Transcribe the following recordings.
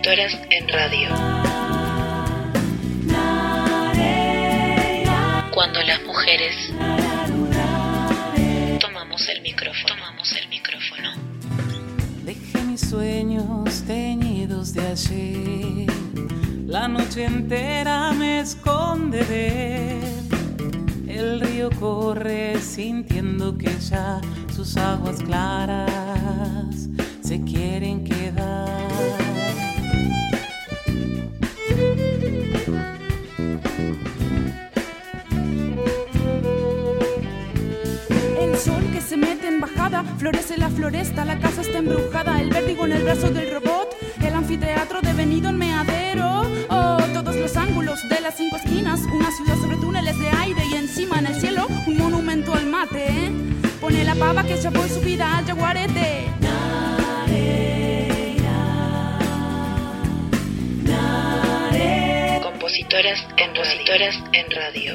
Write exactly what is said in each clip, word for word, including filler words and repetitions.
Compositoras en Radio. Cuando las mujeres tomamos el micrófono, tomamos el micrófono. Dejé mis sueños teñidos de ayer, la noche entera me esconde de él. El río corre sintiendo que ya sus aguas claras se quieren quedar. El sol que se mete en bajada, florece la floresta, la casa está embrujada, el vértigo en el brazo del robot, el anfiteatro devenido en meadero. Oh, todos los ángulos de las cinco esquinas, una ciudad sobre túneles de aire y encima en el cielo un monumento al mate, ¿eh? Pone la pava que echó su vida al yaguarete. Compositoras en Compositoras en Radio.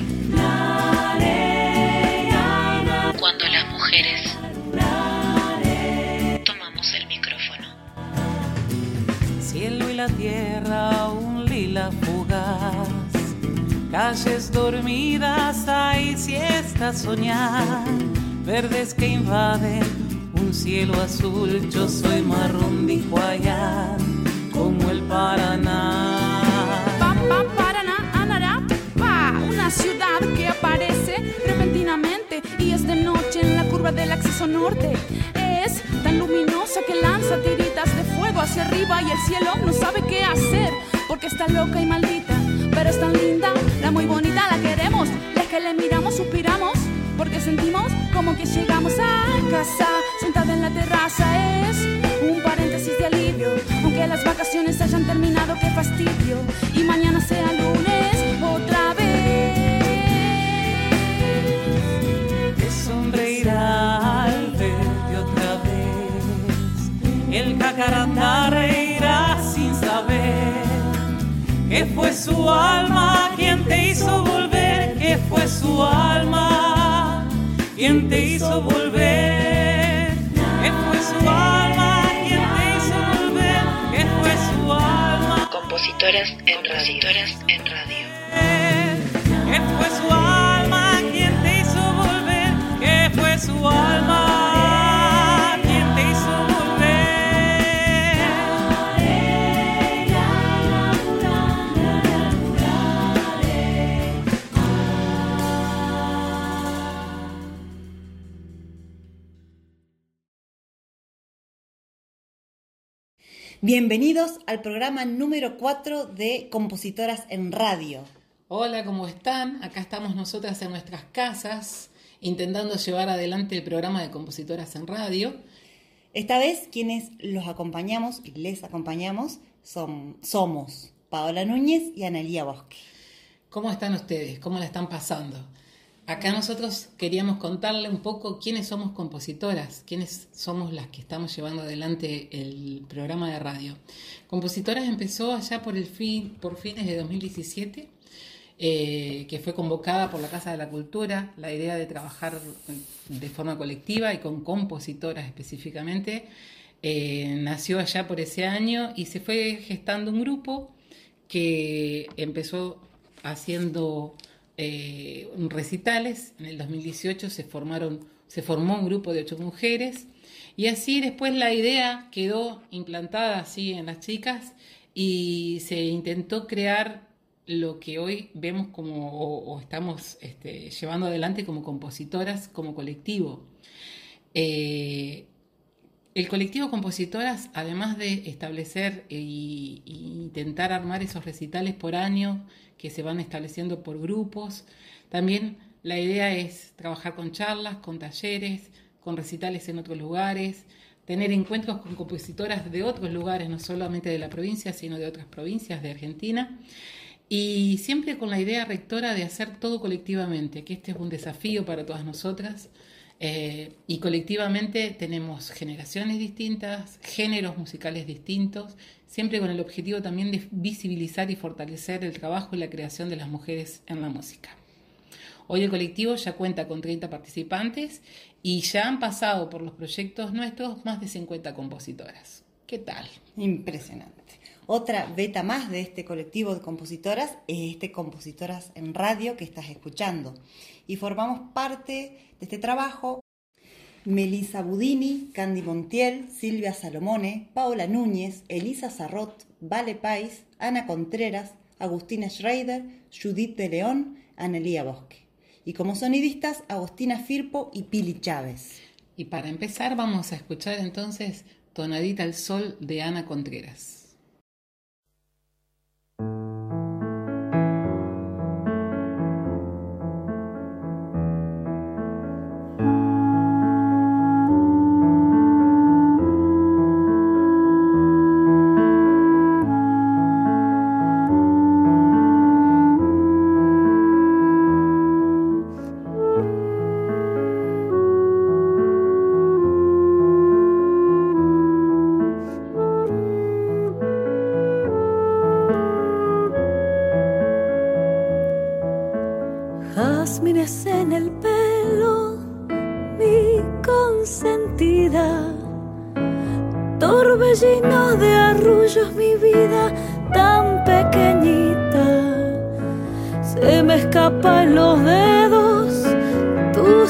Cuando las mujeres tomamos el micrófono. Cielo y la tierra, un lila fugaz, calles dormidas, hay siesta soñar, verdes que invaden un cielo azul. Yo soy marrón, dijo allá, como el Paraná. Pa, pa, Paraná, anará, pa, una ciudad que aparece repentinamente y es de noche en la curva del acceso norte. Es tan luminosa que lanza tiritas de fuego hacia arriba y el cielo no sabe qué hacer porque está loca y maldita, pero es tan linda, la muy bonita, la queremos, las que le miramos suspiramos porque sentimos como que llegamos a casa. Sentada en la terraza es un paréntesis de alivio, aunque las vacaciones hayan terminado, qué fastidio, y mañana sea lunes otra vez. Te sonreirá al verte otra vez, el jacarandá reirá sin saber que fue su alma quien te hizo volver, que fue su alma quien te hizo volver, que fue su alma quien te hizo volver, que fue su alma. Compositoras en Compositoras en Radio. Que fue su alma quien te hizo volver, que fue su alma quien te hizo volver. Bienvenidos al programa número cuatro de Compositoras en Radio. Hola, ¿cómo están? Acá estamos nosotras en nuestras casas intentando llevar adelante el programa de Compositoras en Radio. Esta vez quienes los acompañamos y les acompañamos son, somos Paola Núñez y Analía Bosque. ¿Cómo están ustedes? ¿Cómo la están pasando? Acá nosotros queríamos contarle un poco quiénes somos compositoras, quiénes somos las que estamos llevando adelante el programa de radio. Compositoras empezó allá por el fin, por fines de dos mil diecisiete, eh, que fue convocada por la Casa de la Cultura, la idea de trabajar de forma colectiva y con compositoras específicamente. Eh, nació allá por ese año y se fue gestando un grupo que empezó haciendo Eh, recitales. En el dos mil dieciocho se formaron, se formó un grupo de ocho mujeres y así después la idea quedó implantada así en las chicas y se intentó crear lo que hoy vemos como o, o estamos este, llevando adelante como compositoras, como colectivo. Eh, el colectivo Compositoras, además de establecer e intentar armar esos recitales por año que se van estableciendo por grupos, también la idea es trabajar con charlas, con talleres, con recitales en otros lugares, tener encuentros con compositoras de otros lugares, no solamente de la provincia, sino de otras provincias de Argentina, y siempre con la idea rectora de hacer todo colectivamente, que este es un desafío para todas nosotras. Eh, y colectivamente tenemos generaciones distintas, géneros musicales distintos, siempre con el objetivo también de visibilizar y fortalecer el trabajo y la creación de las mujeres en la música. Hoy el colectivo ya cuenta con treinta participantes y ya han pasado por los proyectos nuestros más de cincuenta compositoras. ¿Qué tal? Impresionante. Otra beta más de este colectivo de compositoras es este Compositoras en Radio que estás escuchando. Y formamos parte de este trabajo Melissa Budini, Candy Montiel, Silvia Salomone, Paola Núñez, Elisa Sarrot, Vale Pais, Ana Contreras, Agustina Schreider, Judith de León, Analía Bosque. Y como sonidistas, Agustina Firpo y Pili Chávez. Y para empezar vamos a escuchar entonces Tonadita al Sol de Ana Contreras. Jazmines en el pelo, mi consentida, torbellino de arrullos, mi vida tan pequeñita. Se me escapa en los dedos tu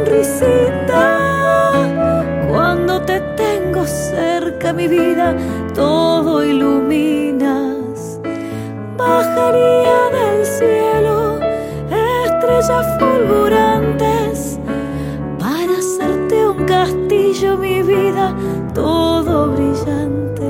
sonrisita. Cuando te tengo cerca, mi vida, todo iluminas. Bajaría del cielo estrellas fulgurantes para hacerte un castillo, mi vida, todo brillante.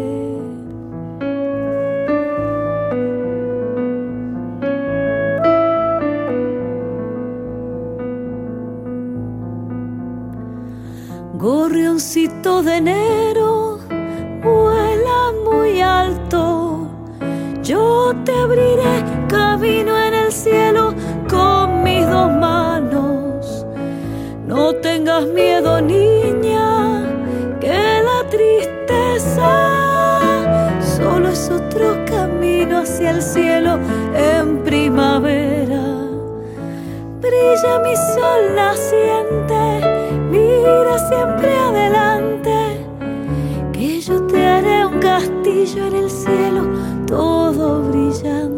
Gorrioncito de enero, vuela muy alto, yo te abriré camino en el cielo con mis dos manos. No tengas miedo, niña, que la tristeza solo es otro camino hacia el cielo en primavera. Brilla mi sol naciente, mira siempre adelante, que yo te haré un castillo en el cielo todo brillante.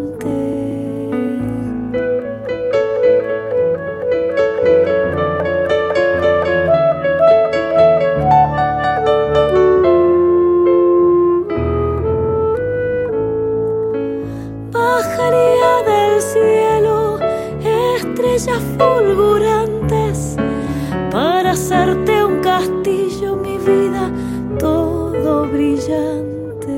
Fulgurantes para hacerte un castillo, mi vida, todo brillante.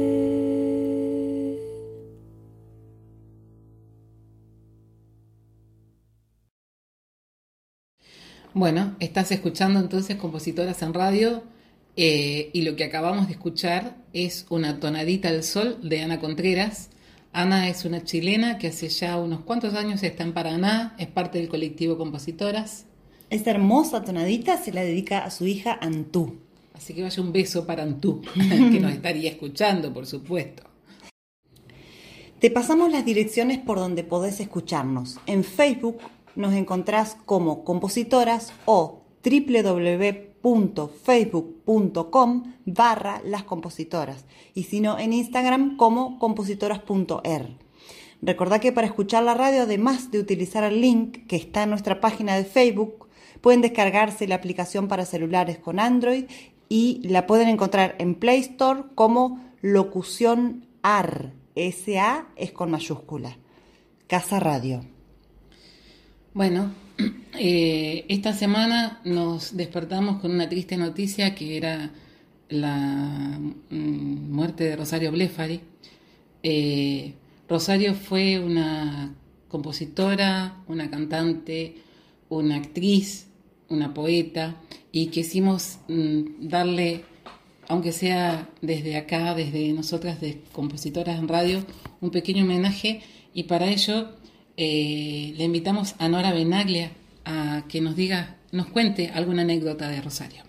Bueno, estás escuchando entonces Compositoras en Radio eh, y lo que acabamos de escuchar es una Tonadita al Sol de Ana Contreras. Ana es una chilena que hace ya unos cuantos años está en Paraná, es parte del colectivo Compositoras. Esta hermosa tonadita se la dedica a su hija Antú. Así que vaya un beso para Antú, que nos estaría escuchando, por supuesto. Te pasamos las direcciones por donde podés escucharnos. En Facebook nos encontrás como Compositoras o doble u doble u doble u punto facebook punto com barra las compositoras y si no en Instagram como compositoras punto er. Recordá que para escuchar la radio, además de utilizar el link que está en nuestra página de Facebook, pueden descargarse la aplicación para celulares con Android y la pueden encontrar en Play Store como Locución A R. S A es con mayúscula. Casa Radio. Bueno, eh, esta semana nos despertamos con una triste noticia que era la mm, muerte de Rosario Blefari. Eh, Rosario fue una compositora, una cantante, una actriz, una poeta y quisimos mm, darle, aunque sea desde acá, desde nosotras de Compositoras en Radio, un pequeño homenaje y para ello Eh, le invitamos a Nora Benaglia a que nos diga, nos cuente alguna anécdota de Rosario.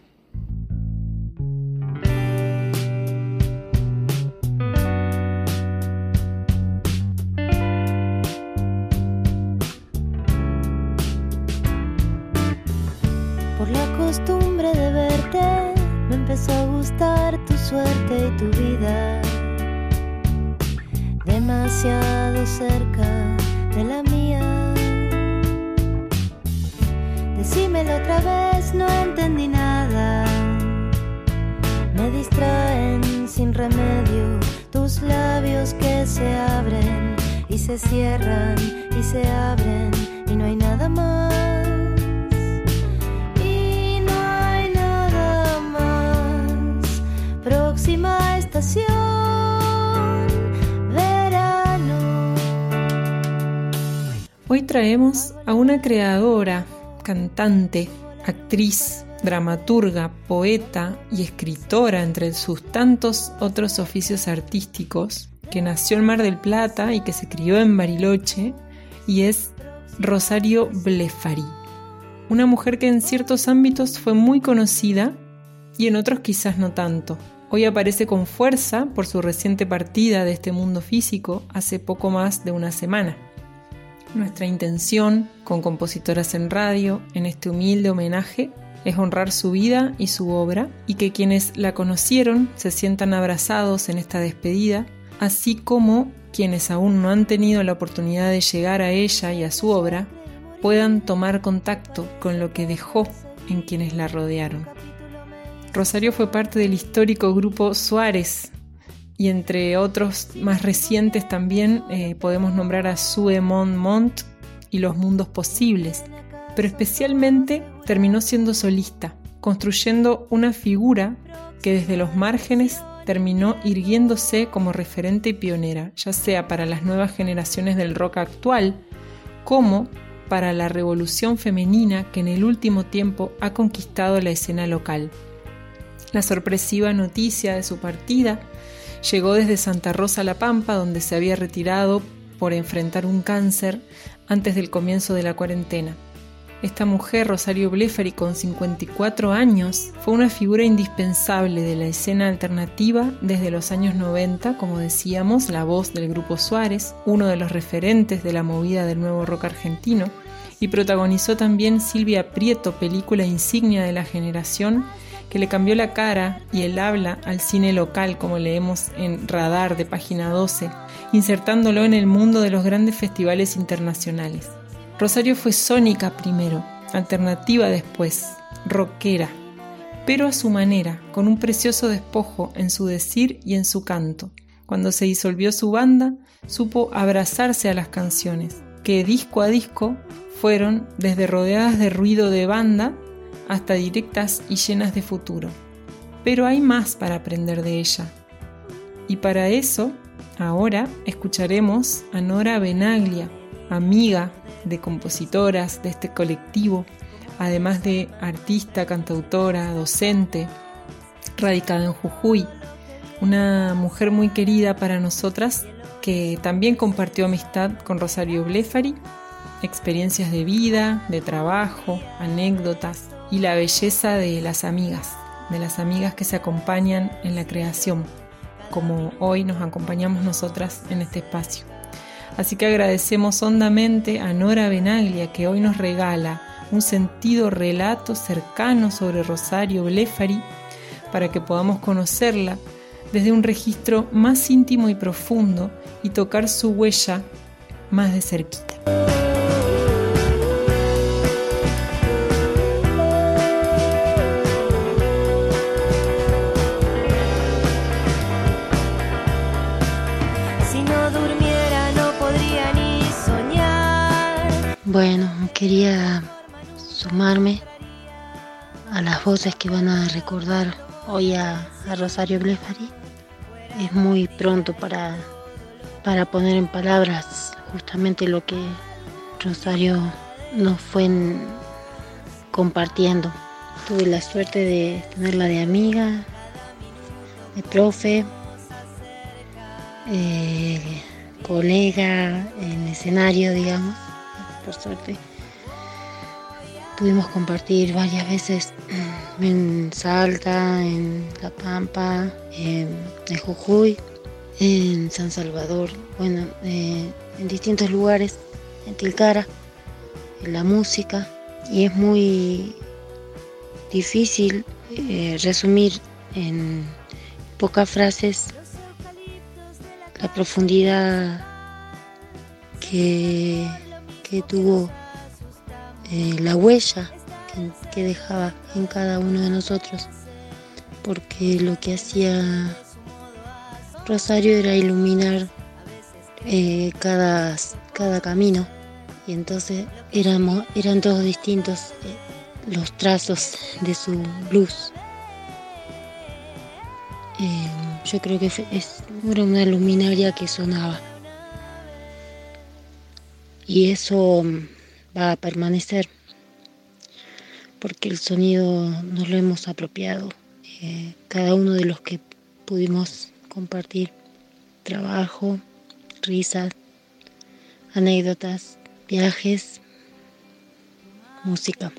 Por la costumbre de verte, me empezó a gustar tu suerte y tu vida. demasiado cerca de la mía. Decímelo otra vez, no entendí nada. Me distraen sin remedio tus labios que se abren y se cierran y se abren y no hay nada más. Y no hay nada más. Próxima estación, verano. Hoy traemos a una creadora, cantante, actriz, dramaturga, poeta y escritora, entre sus tantos otros oficios artísticos, que nació en Mar del Plata y que se crió en Bariloche, y es Rosario Blefari, una mujer que en ciertos ámbitos fue muy conocida y en otros quizás no tanto. Hoy aparece con fuerza por su reciente partida de este mundo físico hace poco más de una semana. Nuestra intención con Compositoras en Radio, en este humilde homenaje, es honrar su vida y su obra, y que quienes la conocieron se sientan abrazados en esta despedida, así como quienes aún no han tenido la oportunidad de llegar a ella y a su obra, puedan tomar contacto con lo que dejó en quienes la rodearon. Rosario fue parte del histórico grupo Suárez, y entre otros más recientes también eh, podemos nombrar a Sue Mon Mont y Los Mundos Posibles, pero especialmente terminó siendo solista, construyendo una figura que desde los márgenes terminó irguiéndose como referente y pionera, ya sea para las nuevas generaciones del rock actual, como para la revolución femenina que en el último tiempo ha conquistado la escena local. La sorpresiva noticia de su partida llegó desde Santa Rosa La Pampa, donde se había retirado por enfrentar un cáncer antes del comienzo de la cuarentena. Esta mujer, Rosario Blefari, con cincuenta y cuatro años, fue una figura indispensable de la escena alternativa desde los años noventa, como decíamos, la voz del Grupo Suárez, uno de los referentes de la movida del nuevo rock argentino, y protagonizó también Silvia Prieto, película insignia de la generación, que le cambió la cara y el habla al cine local, como leemos en Radar de Página doce, insertándolo en el mundo de los grandes festivales internacionales. Rosario fue sónica primero, alternativa después, rockera, pero a su manera, con un precioso despojo en su decir y en su canto. Cuando se disolvió su banda, supo abrazarse a las canciones, que disco a disco fueron desde rodeadas de ruido de banda hasta directas y llenas de futuro. Pero hay más para aprender de ella. Y para eso, ahora escucharemos a Nora Benaglia, amiga de compositoras de este colectivo, además de artista, cantautora, docente, radicada en Jujuy, una mujer muy querida para nosotras que también compartió amistad con Rosario Blefari, experiencias de vida, de trabajo, anécdotas y la belleza de las amigas, de las amigas que se acompañan en la creación, como hoy nos acompañamos nosotras en este espacio. Así que agradecemos hondamente a Nora Benaglia, que hoy nos regala un sentido relato cercano sobre Rosario Blefari para que podamos conocerla desde un registro más íntimo y profundo y tocar su huella más de cerquita. Bueno, quería sumarme a las voces que van a recordar hoy a, a Rosario Blefari. Es muy pronto para, para poner en palabras justamente lo que Rosario nos fue en, compartiendo. Tuve la suerte de tenerla de amiga, de profe, eh, colega en escenario, digamos. Por suerte pudimos compartir varias veces en Salta, en La Pampa, en, en Jujuy, en San Salvador, bueno, eh, en distintos lugares, en Tilcara, en la música, y es muy difícil eh, resumir en pocas frases la profundidad que, que tuvo eh, la huella que, que dejaba en cada uno de nosotros, porque lo que hacía Rosario era iluminar eh, cada, cada camino, y entonces éramos, eran todos distintos eh, los trazos de su luz. Eh, yo creo que es, era una luminaria que sonaba, y eso va a permanecer porque el sonido nos lo hemos apropiado, eh, cada uno de los que pudimos compartir trabajo, risas, anécdotas, viajes, música.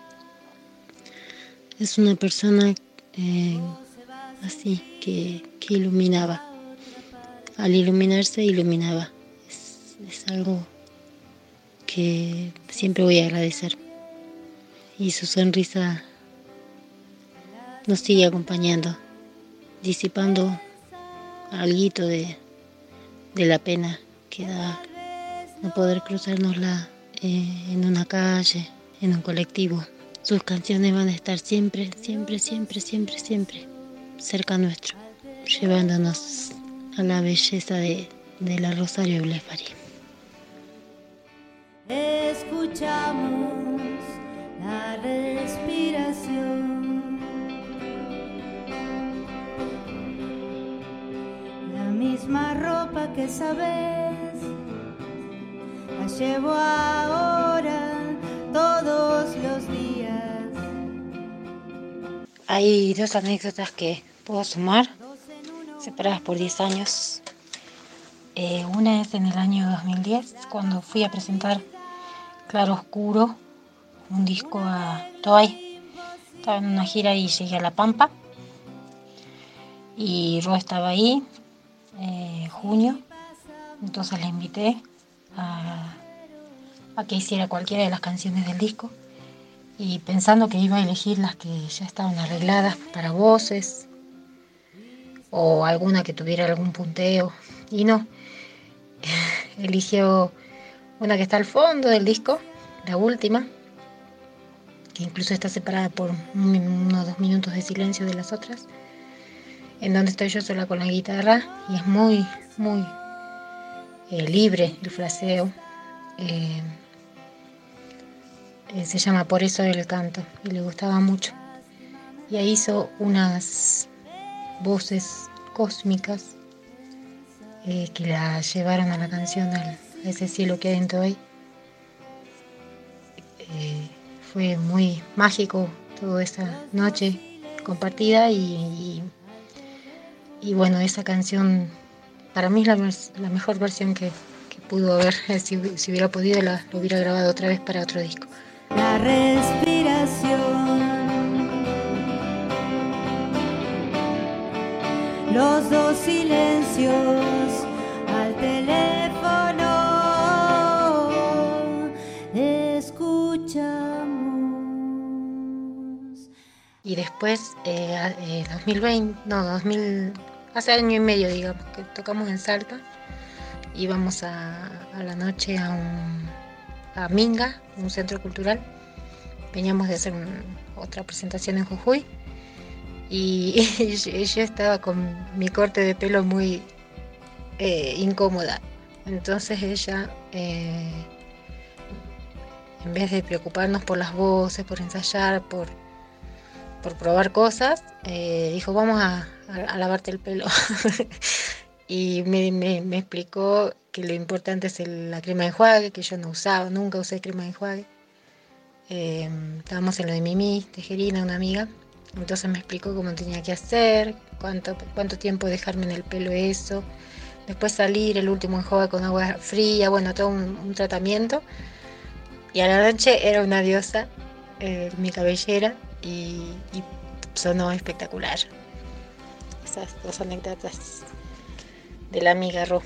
Es una persona eh, así que, que iluminaba. Al iluminarse, iluminaba. Es, es algo que siempre voy a agradecer. Y su sonrisa nos sigue acompañando, disipando alguito de, de la pena que da no poder cruzárnosla eh, en una calle, en un colectivo. Sus canciones van a estar siempre, siempre, siempre, siempre, siempre cerca nuestro, llevándonos a la belleza de, de la Rosario Blefari. Escuchamos la respiración, la misma ropa que sabes, la llevo ahora todos los días. Hay dos anécdotas que puedo sumar, separadas por diez años. Eh, una es en el año dos mil diez, cuando fui a presentar Claro Oscuro, un disco a Toay. Estaba en una gira y llegué a La Pampa. Y Ro estaba ahí, eh, junio. Entonces le invité a, a que hiciera cualquiera de las canciones del disco. Y pensando que iba a elegir las que ya estaban arregladas para voces, o alguna que tuviera algún punteo. Y no, eligió una que está al fondo del disco, la última, que incluso está separada por unos dos minutos de silencio de las otras, en donde estoy yo sola con la guitarra, y es muy, muy eh, libre el fraseo. Eh, eh, se llama Por eso el canto, y le gustaba mucho. Y ahí hizo unas voces cósmicas eh, que la llevaron a la canción, al, a ese cielo que hay en Toay. Eh, fue muy mágico toda esa noche compartida, y, y, y bueno, esa canción para mí es la, la mejor versión que, que pudo haber. Si, si hubiera podido, la, lo hubiera grabado otra vez para otro disco. La respiración, los dos silencios al teléfono, escuchamos. Y después, eh, eh, dos mil veinte, no, dos mil, hace año y medio, digamos, que tocamos en Salta. Íbamos a, a la noche a, un, a Minga, un centro cultural. Veníamos de hacer un, otra presentación en Jujuy. Y, y yo estaba con mi corte de pelo muy eh, incómoda. Entonces ella, eh, en vez de preocuparnos por las voces, por ensayar, por, por probar cosas, eh, dijo, vamos a, a, a lavarte el pelo. Y me, me, me explicó que lo importante es el, la crema de enjuague, que yo no usaba, nunca usé crema de enjuague. Eh, estábamos en lo de Mimi Tejerina, una amiga. Entonces me explicó cómo tenía que hacer, cuánto, cuánto tiempo dejarme en el pelo eso, después salir, el último enjuague con agua fría, bueno, todo un, un tratamiento. Y a la noche era una diosa, eh, mi cabellera, y, y sonó espectacular. Esas dos anécdotas de la amiga Ro.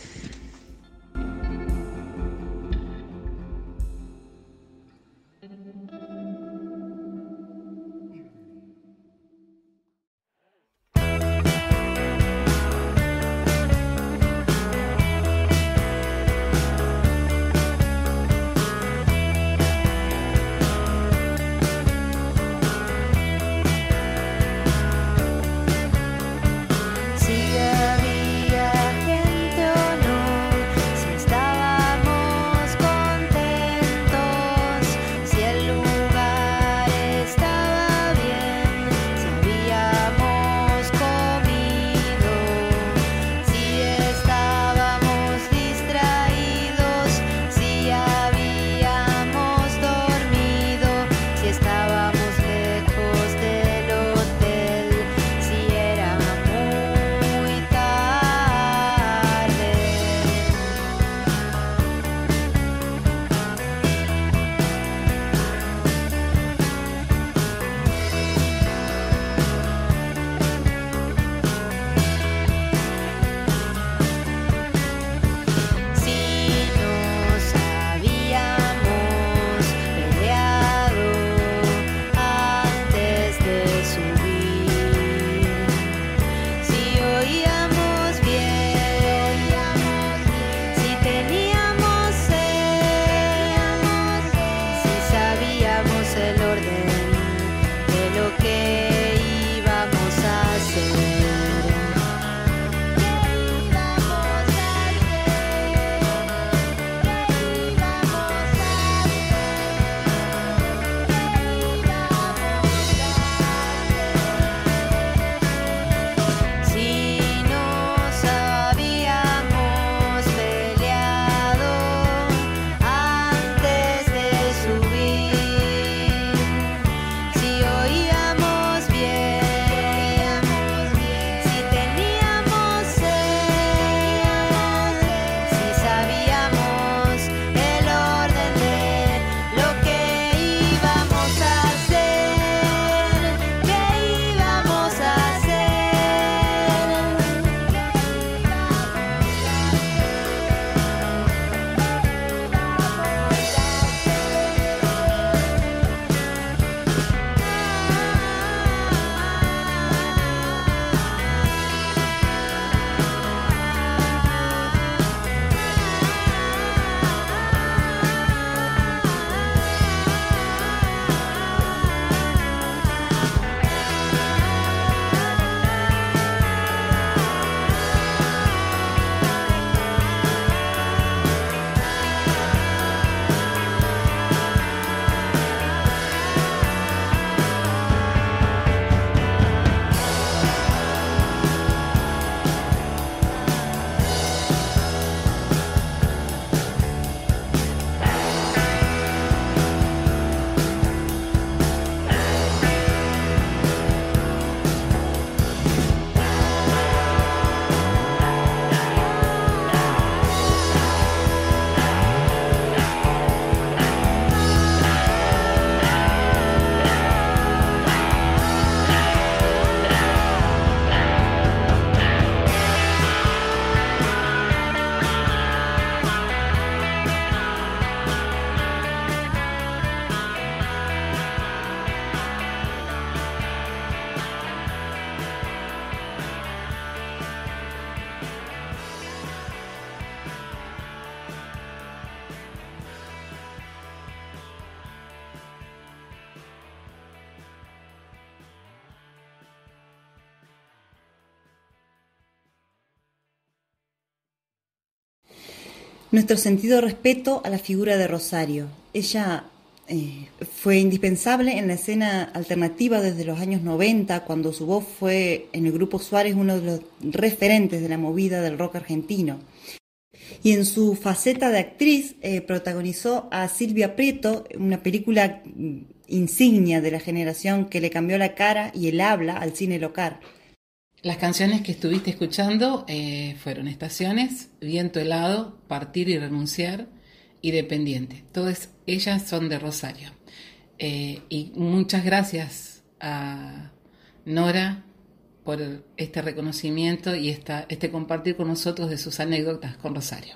Nuestro sentido respeto a la figura de Rosario. Ella eh, fue indispensable en la escena alternativa desde los años noventa, cuando su voz fue en el Grupo Suárez uno de los referentes de la movida del rock argentino. Y en su faceta de actriz eh, protagonizó a Silvia Prieto, una película insignia de la generación que le cambió la cara y el habla al cine local. Las canciones que estuviste escuchando eh, fueron Estaciones, Viento helado, Partir y renunciar y Dependiente. Todas ellas son de Rosario. Eh, y muchas gracias a Nora por este reconocimiento y esta, este compartir con nosotros de sus anécdotas con Rosario.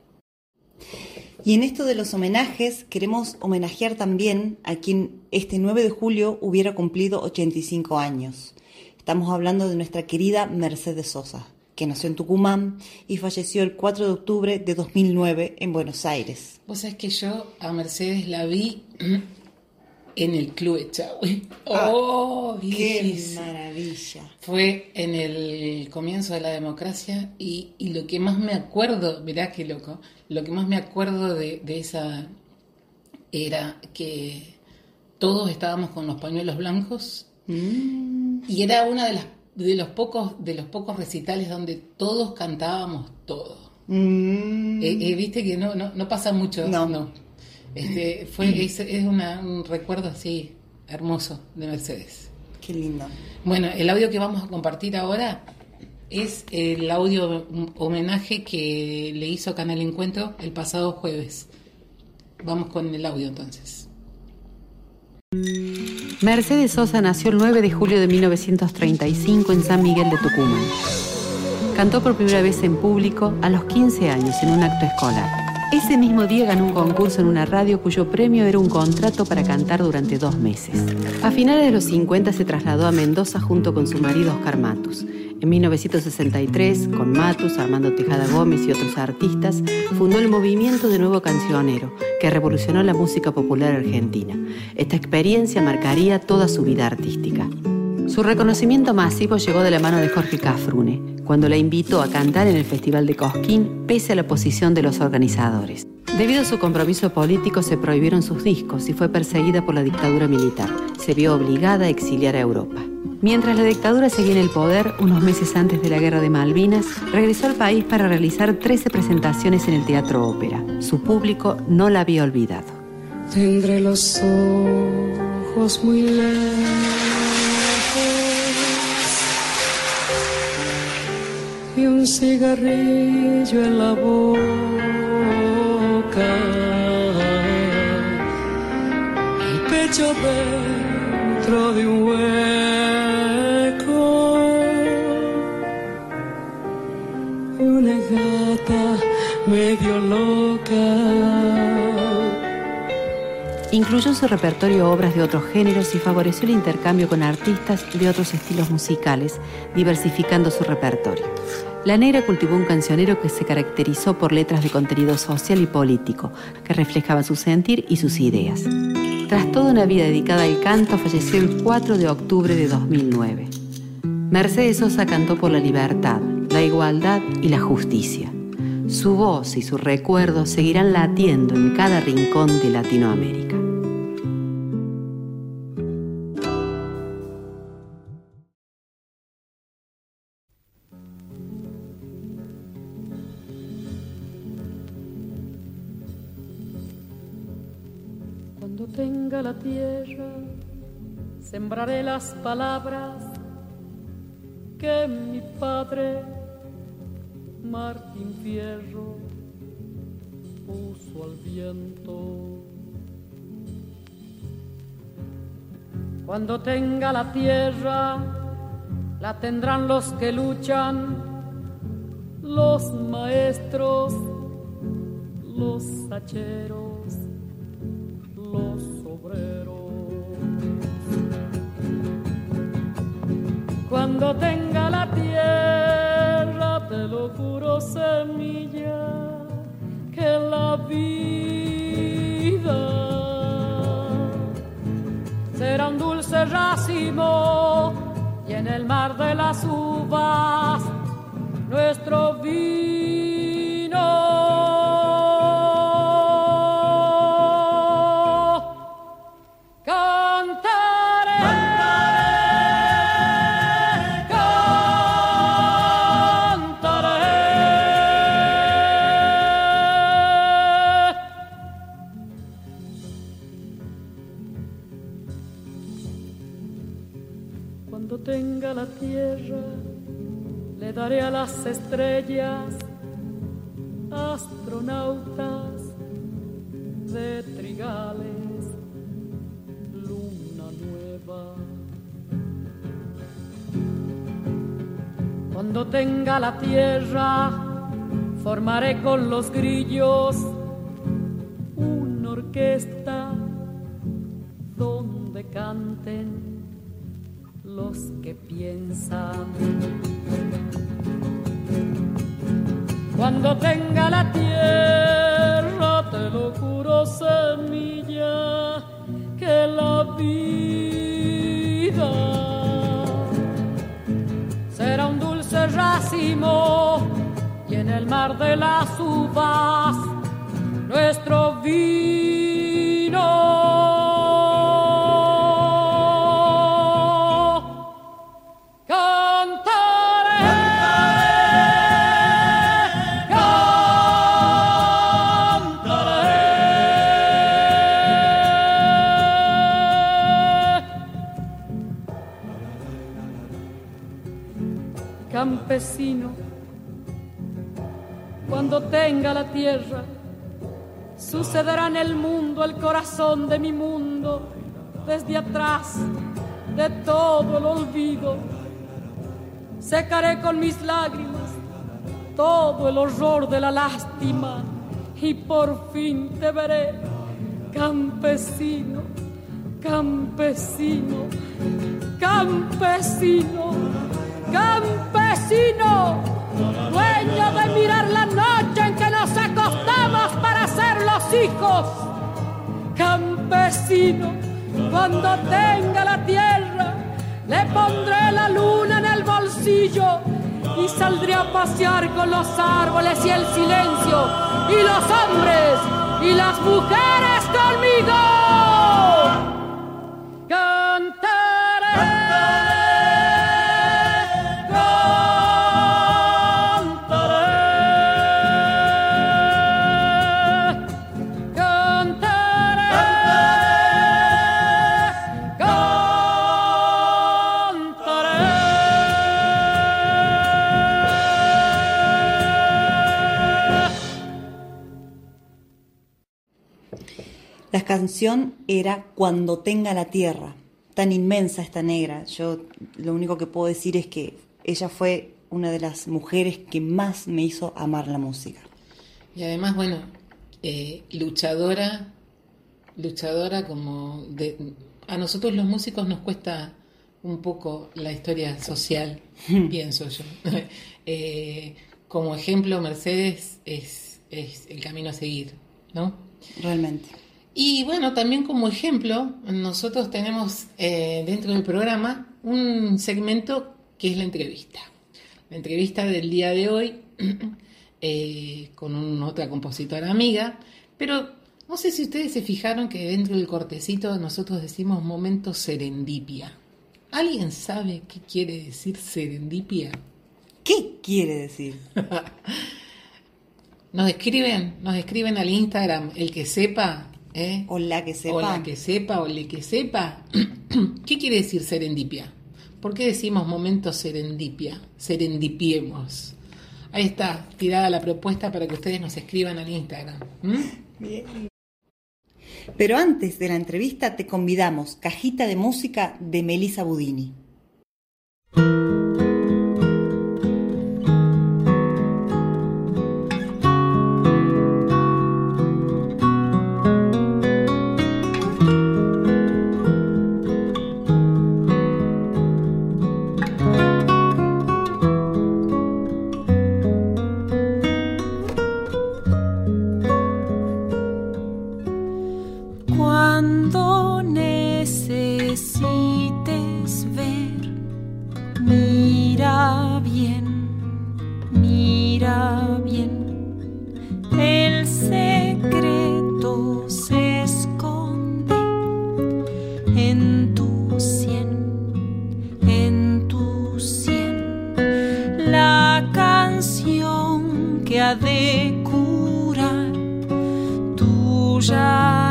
Y en esto de los homenajes, queremos homenajear también a quien este nueve de julio hubiera cumplido ochenta y cinco años. Estamos hablando de nuestra querida Mercedes Sosa, que nació en Tucumán y falleció el cuatro de octubre de dos mil nueve en Buenos Aires. Vos sabés que yo a Mercedes la vi en el Club Echagüe. ¡Oh, ah, qué maravilla! Fue en el comienzo de la democracia y, y lo que más me acuerdo, mirá qué loco, lo que más me acuerdo de, de esa era que todos estábamos con los pañuelos blancos mm. y era una de las de los pocos de los pocos recitales donde todos cantábamos todo. Mm. Eh, eh, Viste que no, no, no pasa mucho, no. no. Este, fue, es, es una, un recuerdo así hermoso de Mercedes. Qué lindo. Bueno, el audio que vamos a compartir ahora es el audio homenaje que le hizo Canal Encuentro el pasado jueves. Vamos con el audio entonces. Mercedes Sosa nació el nueve de julio de mil novecientos treinta y cinco en San Miguel de Tucumán. Cantó por primera vez en público a los quince años en un acto escolar. Ese mismo día ganó un concurso en una radio cuyo premio era un contrato para cantar durante dos meses. A finales de los cincuenta se trasladó a Mendoza junto con su marido Oscar Matus. En mil novecientos sesenta y tres, con Matus, Armando Tejada Gómez y otros artistas, fundó el Movimiento de Nuevo Cancionero, que revolucionó la música popular argentina. Esta experiencia marcaría toda su vida artística. Su reconocimiento masivo llegó de la mano de Jorge Cafrune, cuando la invitó a cantar en el Festival de Cosquín, pese a la oposición de los organizadores. Debido a su compromiso político, se prohibieron sus discos y fue perseguida por la dictadura militar. Se vio obligada a exiliar a Europa. Mientras la dictadura seguía en el poder, unos meses antes de la Guerra de Malvinas, regresó al país para realizar trece presentaciones en el Teatro Ópera. Su público no la había olvidado. Tendré los ojos muy lejos y un cigarrillo en la boca, el pecho dentro de un hueco, una gata medio loca. Incluyó en su repertorio obras de otros géneros y favoreció el intercambio con artistas de otros estilos musicales, diversificando su repertorio. La Negra cultivó un cancionero que se caracterizó por letras de contenido social y político, que reflejaban su sentir y sus ideas. Tras toda una vida dedicada al canto, falleció el cuatro de octubre de dos mil nueve. Mercedes Sosa cantó por la libertad, la igualdad y la justicia. Su voz y sus recuerdos seguirán latiendo en cada rincón de Latinoamérica. Cuando tenga la tierra, sembraré las palabras que mi padre Martín Fierro puso al viento. Cuando tenga la tierra, la tendrán los que luchan, los maestros, los hacheros, los obreros. Cuando tenga la tierra, te lo juro, semilla, que la vida será un dulce racimo y en el mar de las uvas nuestro vino. Cuando tenga la tierra, le daré a las estrellas astronautas de trigales, luna nueva. Cuando tenga la tierra, formaré con los grillos una orquesta donde canten los que piensan. Cuando tenga la tierra, te lo juro, semilla, que la vida será un dulce racimo y en el mar de las uvas nuestro vino. Campesino, cuando tenga la tierra, sucederá en el mundo el corazón de mi mundo, desde atrás de todo el olvido. Secaré con mis lágrimas todo el horror de la lástima y por fin te veré, campesino, campesino, campesino. Campesino, dueño de mirar la noche en que nos acostamos para ser los hijos. Campesino, cuando tenga la tierra, le pondré la luna en el bolsillo y saldré a pasear con los árboles y el silencio, y los hombres y las mujeres conmigo. Cantaré. La canción era Cuando tenga la tierra, tan inmensa esta negra. Yo lo único que puedo decir es que ella fue una de las mujeres que más me hizo amar la música. Y además, bueno, eh, luchadora, luchadora como de, a nosotros los músicos nos cuesta un poco la historia social, pienso yo. eh, como ejemplo, Mercedes es, es el camino a seguir, ¿no? Realmente. Y bueno, también como ejemplo, nosotros tenemos eh, dentro del programa un segmento que es la entrevista. La entrevista del día de hoy eh, con un, otra compositora amiga, pero no sé si ustedes se fijaron que dentro del cortecito nosotros decimos momento serendipia. ¿Alguien sabe qué quiere decir serendipia? ¿Qué quiere decir? Nos escriben, nos escriben al Instagram, el que sepa... ¿Eh? O la que sepa. O la que sepa, o el que sepa. ¿Qué quiere decir serendipia? ¿Por qué decimos momento serendipia? Serendipiemos. Ahí está, tirada la propuesta para que ustedes nos escriban al Instagram. ¿Mm? Bien. Pero antes de la entrevista te convidamos Cajita de Música de Melissa Budini.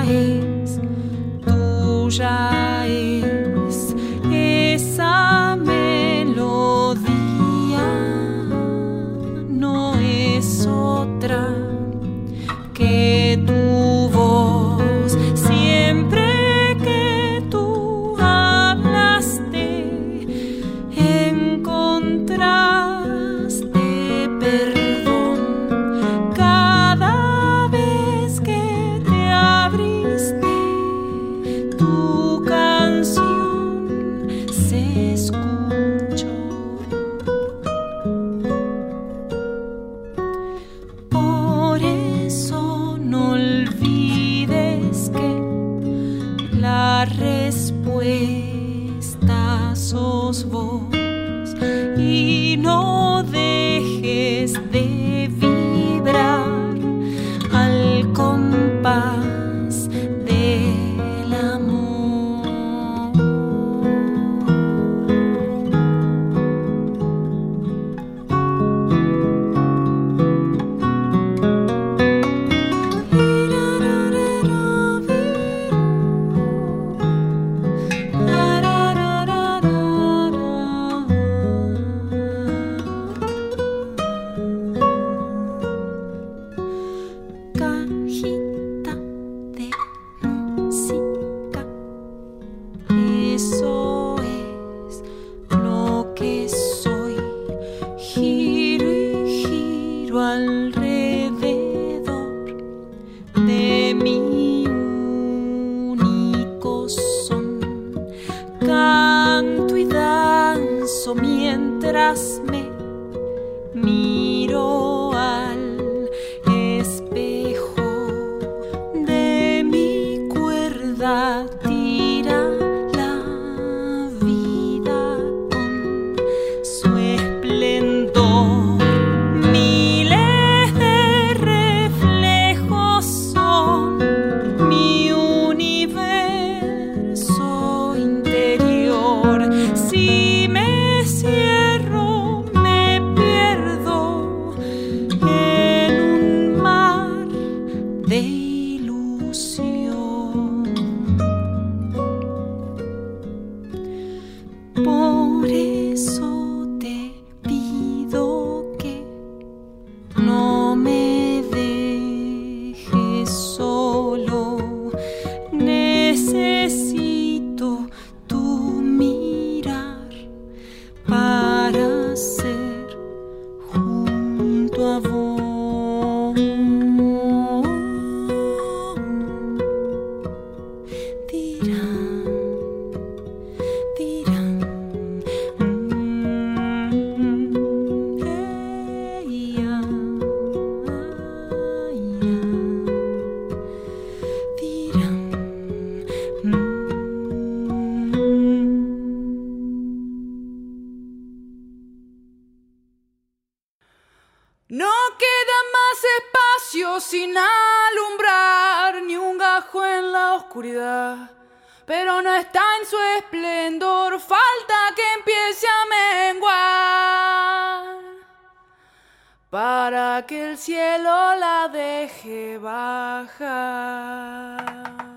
Esa encontraste perdón cada vez que te abriste. Tu canción se escuchó. Por eso no olvides que la respuesta sos vos y no dejes de vibrar al compás del amor. Cajita de música, eso es lo que soy. Giro y giro alrededor de mi único son. Canto y danzo mientras me miro al espejo de mi cuerda. Tira la vida con su esplendor. Miles de reflejos son mi universo interior. Si me cierro, me pierdo en un mar de ilusión. Por eso te pido que no me dejes solo. Necesito tu mirar para ser junto a vos. Dirán, dirán, mm, yeah, yeah, yeah. Dirán, mm. No queda más espacio sin alumbrar, ni un gajo en la oscuridad, pero no está en su esplendor, falta que empiece a menguar, para que el cielo la deje bajar.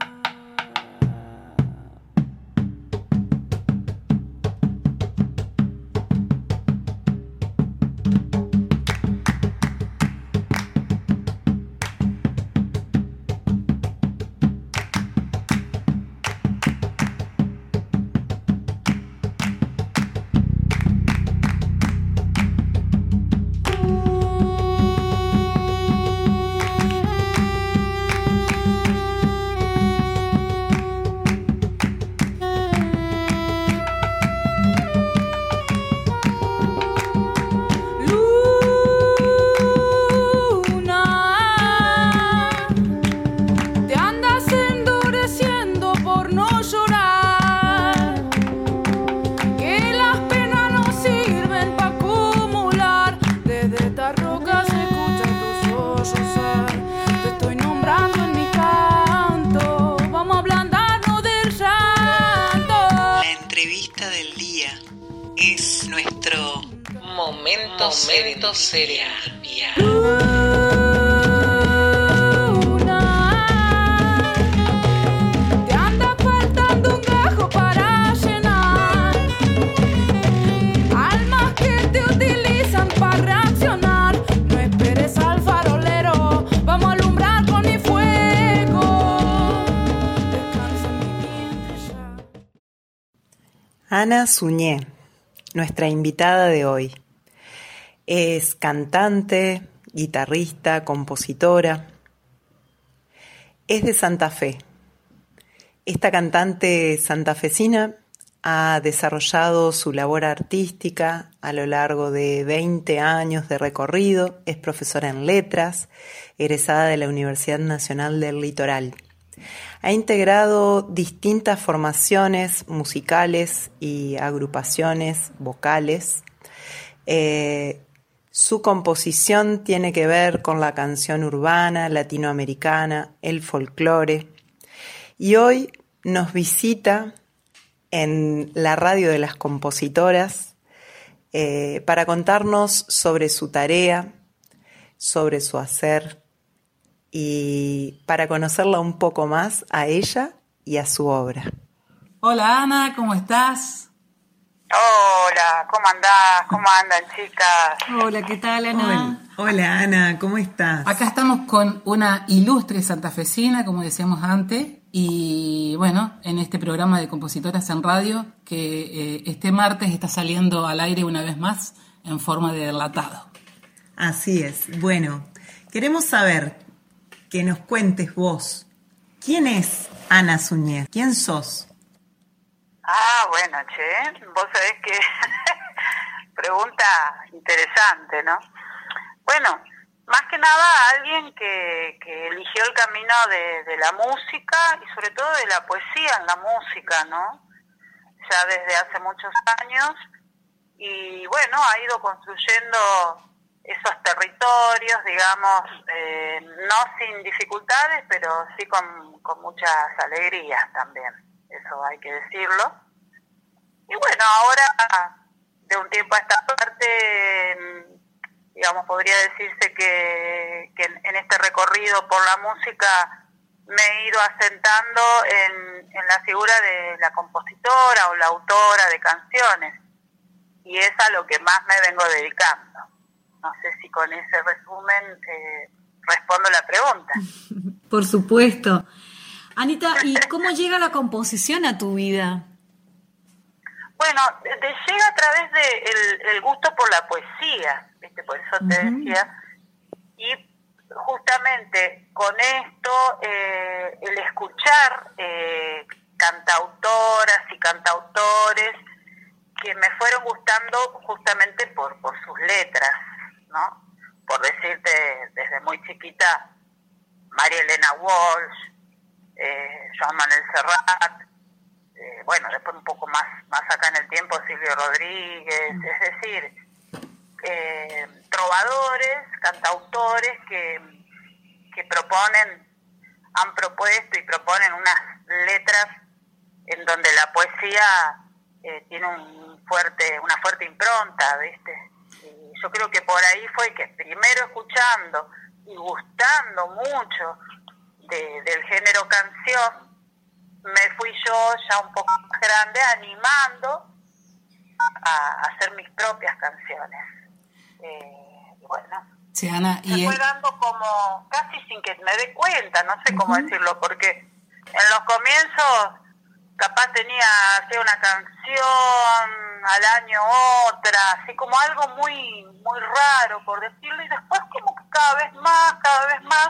Momento, momento seria. Te anda faltando un gajo para llenar. Almas que te utilizan para reaccionar. No esperes al farolero, vamos a alumbrar con mi fuego. Descansa en mi vientre ya. Ana Suñé. nuestra invitada de hoy. Es cantante, guitarrista, compositora. Es de Santa Fe. Esta cantante santafesina ha desarrollado su labor artística a lo largo de veinte años de recorrido. Es profesora en letras, egresada de la Universidad Nacional del Litoral. Ha integrado distintas formaciones musicales y agrupaciones vocales. Eh, su composición tiene que ver con la canción urbana, latinoamericana, el folclore. Y hoy nos visita en la radio de las compositoras eh, para contarnos sobre su tarea, sobre su hacer y para conocerla un poco más a ella y a su obra. Hola Ana, ¿cómo estás? Hola, ¿cómo andás? ¿Cómo andan, chicas? Hola, ¿qué tal, Ana? Hola, Hola Ana, ¿cómo estás? Acá estamos con una ilustre santafesina, como decíamos antes, y bueno, en este programa de Compositoras en Radio, que eh, este martes está saliendo al aire una vez más en forma de relatado. Así es. Bueno, queremos saber que nos cuentes vos, ¿quién es Ana Suñer? ¿Quién sos? Ah, bueno, che, vos sabés que pregunta interesante, ¿no? Bueno, más que nada alguien que, que eligió el camino de, de la música y sobre todo de la poesía en la música, ¿no? Ya desde hace muchos años y bueno, ha ido construyendo esos territorios, digamos, eh, no sin dificultades, pero sí con, con muchas alegrías también. Eso hay que decirlo. Y bueno, ahora, de un tiempo a esta parte, digamos, podría decirse que, que en este recorrido por la música me he ido asentando en, en la figura de la compositora o la autora de canciones. Y es a lo que más me vengo dedicando. No sé si con ese resumen eh, respondo la pregunta. Por supuesto. Anita, ¿y cómo llega la composición a tu vida? Bueno, te llega a través del de el gusto por la poesía, ¿viste? Por eso te uh-huh. decía. Y justamente con esto, eh, el escuchar eh, cantautoras y cantautores que me fueron gustando justamente por, por sus letras, ¿no? Por decirte, desde muy chiquita, María Elena Walsh, Eh, Joan Manuel Serrat, eh, bueno, después un poco más más acá en el tiempo Silvio Rodríguez, mm. es decir, eh, trovadores, cantautores que, que proponen, han propuesto y proponen unas letras en donde la poesía eh, tiene un fuerte una fuerte impronta, ¿viste? Y yo creo que por ahí fue que primero escuchando y gustando mucho De, del género canción, me fui yo ya un poco más grande animando a, a hacer mis propias canciones. Eh, y bueno, sí, Ana, se y fue el... dando como, casi sin que me dé cuenta, no sé uh-huh. cómo decirlo, porque en los comienzos capaz tenía hacía una canción al año otra, así como algo muy, muy raro por decirlo, y después como que cada vez más, cada vez más.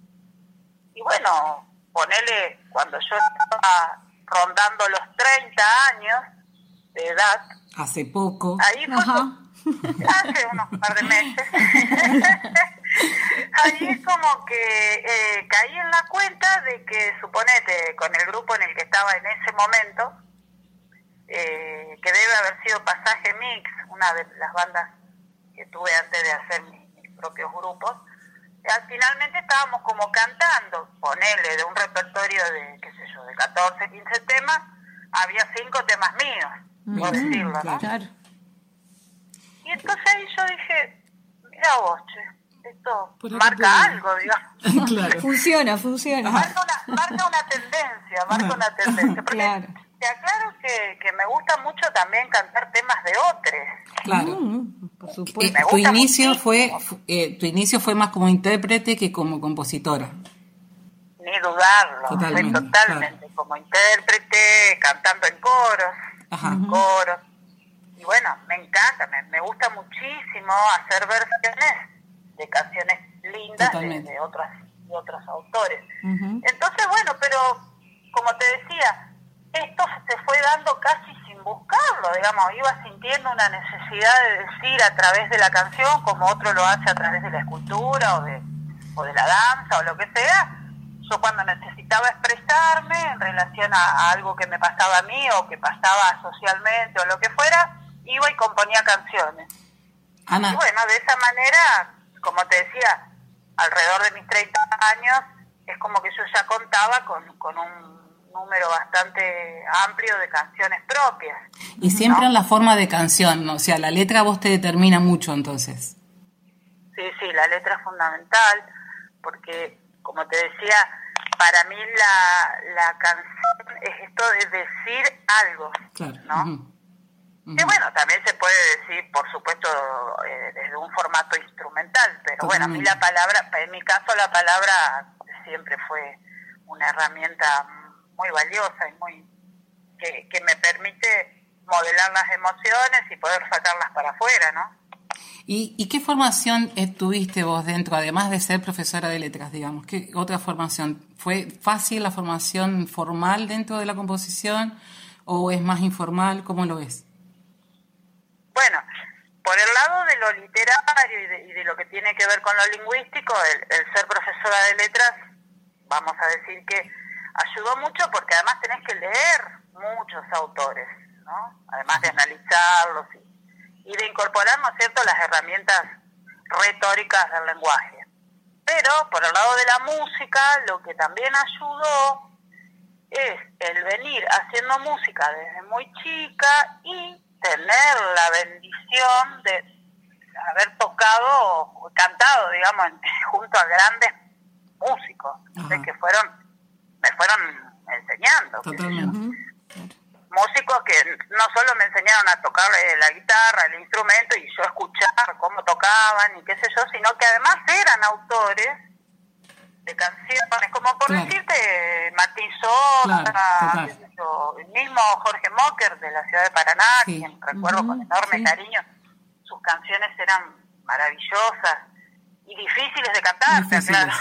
Y bueno, ponele, cuando yo estaba rondando los treinta años de edad. Hace poco. Ahí fue, hace unos par de meses. Ahí es como que eh, caí en la cuenta de que, suponete, con el grupo en el que estaba en ese momento, eh, que debe haber sido Pasaje Mix, una de las bandas que tuve antes de hacer mis, mis propios grupos, finalmente estábamos como cantando, ponele, de un repertorio de, qué sé yo, de catorce, quince temas, había cinco temas míos, mm, por decirlo, ¿no? Claro. Y entonces ahí yo dije, mira vos, che, esto marca algo, digamos. Claro. Funciona, funciona. Marca una, marca una tendencia, marca una tendencia. Porque claro. Te aclaro que, que me gusta mucho también cantar temas de otros. Claro. Mm, por supuesto. Eh, tu inicio fue eh, tu inicio fue más como intérprete que como compositora. Ni dudarlo, totalmente, fue totalmente claro. Como intérprete, cantando en coros, Ajá. en coros. y bueno, me encanta, me, me gusta muchísimo hacer versiones de canciones lindas de, de, otros, de otros autores. Uh-huh. Entonces, bueno, pero como te decía, esto se fue dando casi sin buscarlo, digamos, iba sintiendo una necesidad de decir a través de la canción, como otro lo hace a través de la escultura o de, o de la danza o lo que sea. Yo cuando necesitaba expresarme en relación a, a algo que me pasaba a mí o que pasaba socialmente o lo que fuera, iba y componía canciones. Ana. Y bueno, de esa manera, como te decía, alrededor de mis treinta años, es como que yo ya contaba con, con un número bastante amplio de canciones propias. Y siempre ¿no? en la forma de canción, ¿no? O sea, la letra a vos te determina mucho entonces. Sí, sí, la letra es fundamental, porque, como te decía, para mí la, la canción es esto de decir algo, claro. ¿no? Uh-huh. Uh-huh. Que bueno, también se puede decir, por supuesto, eh, desde un formato instrumental, pero Totalmente. Bueno, a mí la palabra, en mi caso la palabra siempre fue una herramienta muy valiosa y muy que, que me permite modelar las emociones y poder sacarlas para afuera, ¿no? ¿Y, y qué formación tuviste vos dentro, además de ser profesora de letras, digamos? ¿Qué otra formación? ¿Fue fácil la formación formal dentro de la composición o es más informal? ¿Cómo lo ves? Bueno, por el lado de lo literario y de, y de lo que tiene que ver con lo lingüístico, el, el ser profesora de letras, vamos a decir que ayudó mucho porque además tenés que leer muchos autores, ¿no? Además de analizarlos y y de incorporar, ¿no es cierto?, las herramientas retóricas del lenguaje. Pero, por el lado de la música, lo que también ayudó es el venir haciendo música desde muy chica y tener la bendición de haber tocado, o cantado, digamos, junto a grandes músicos, que fueron, me fueron enseñando. Totalmente. Músicos que no solo me enseñaron a tocar la guitarra, el instrumento, y yo escuchar cómo tocaban y qué sé yo, sino que además eran autores de canciones, como por claro. decirte, Martín Sosa, claro, qué sé yo, el mismo Jorge Mocker de la ciudad de Paraná, sí. quien recuerdo uh-huh, con enorme sí. cariño. Sus canciones eran maravillosas y difíciles de cantar, claro.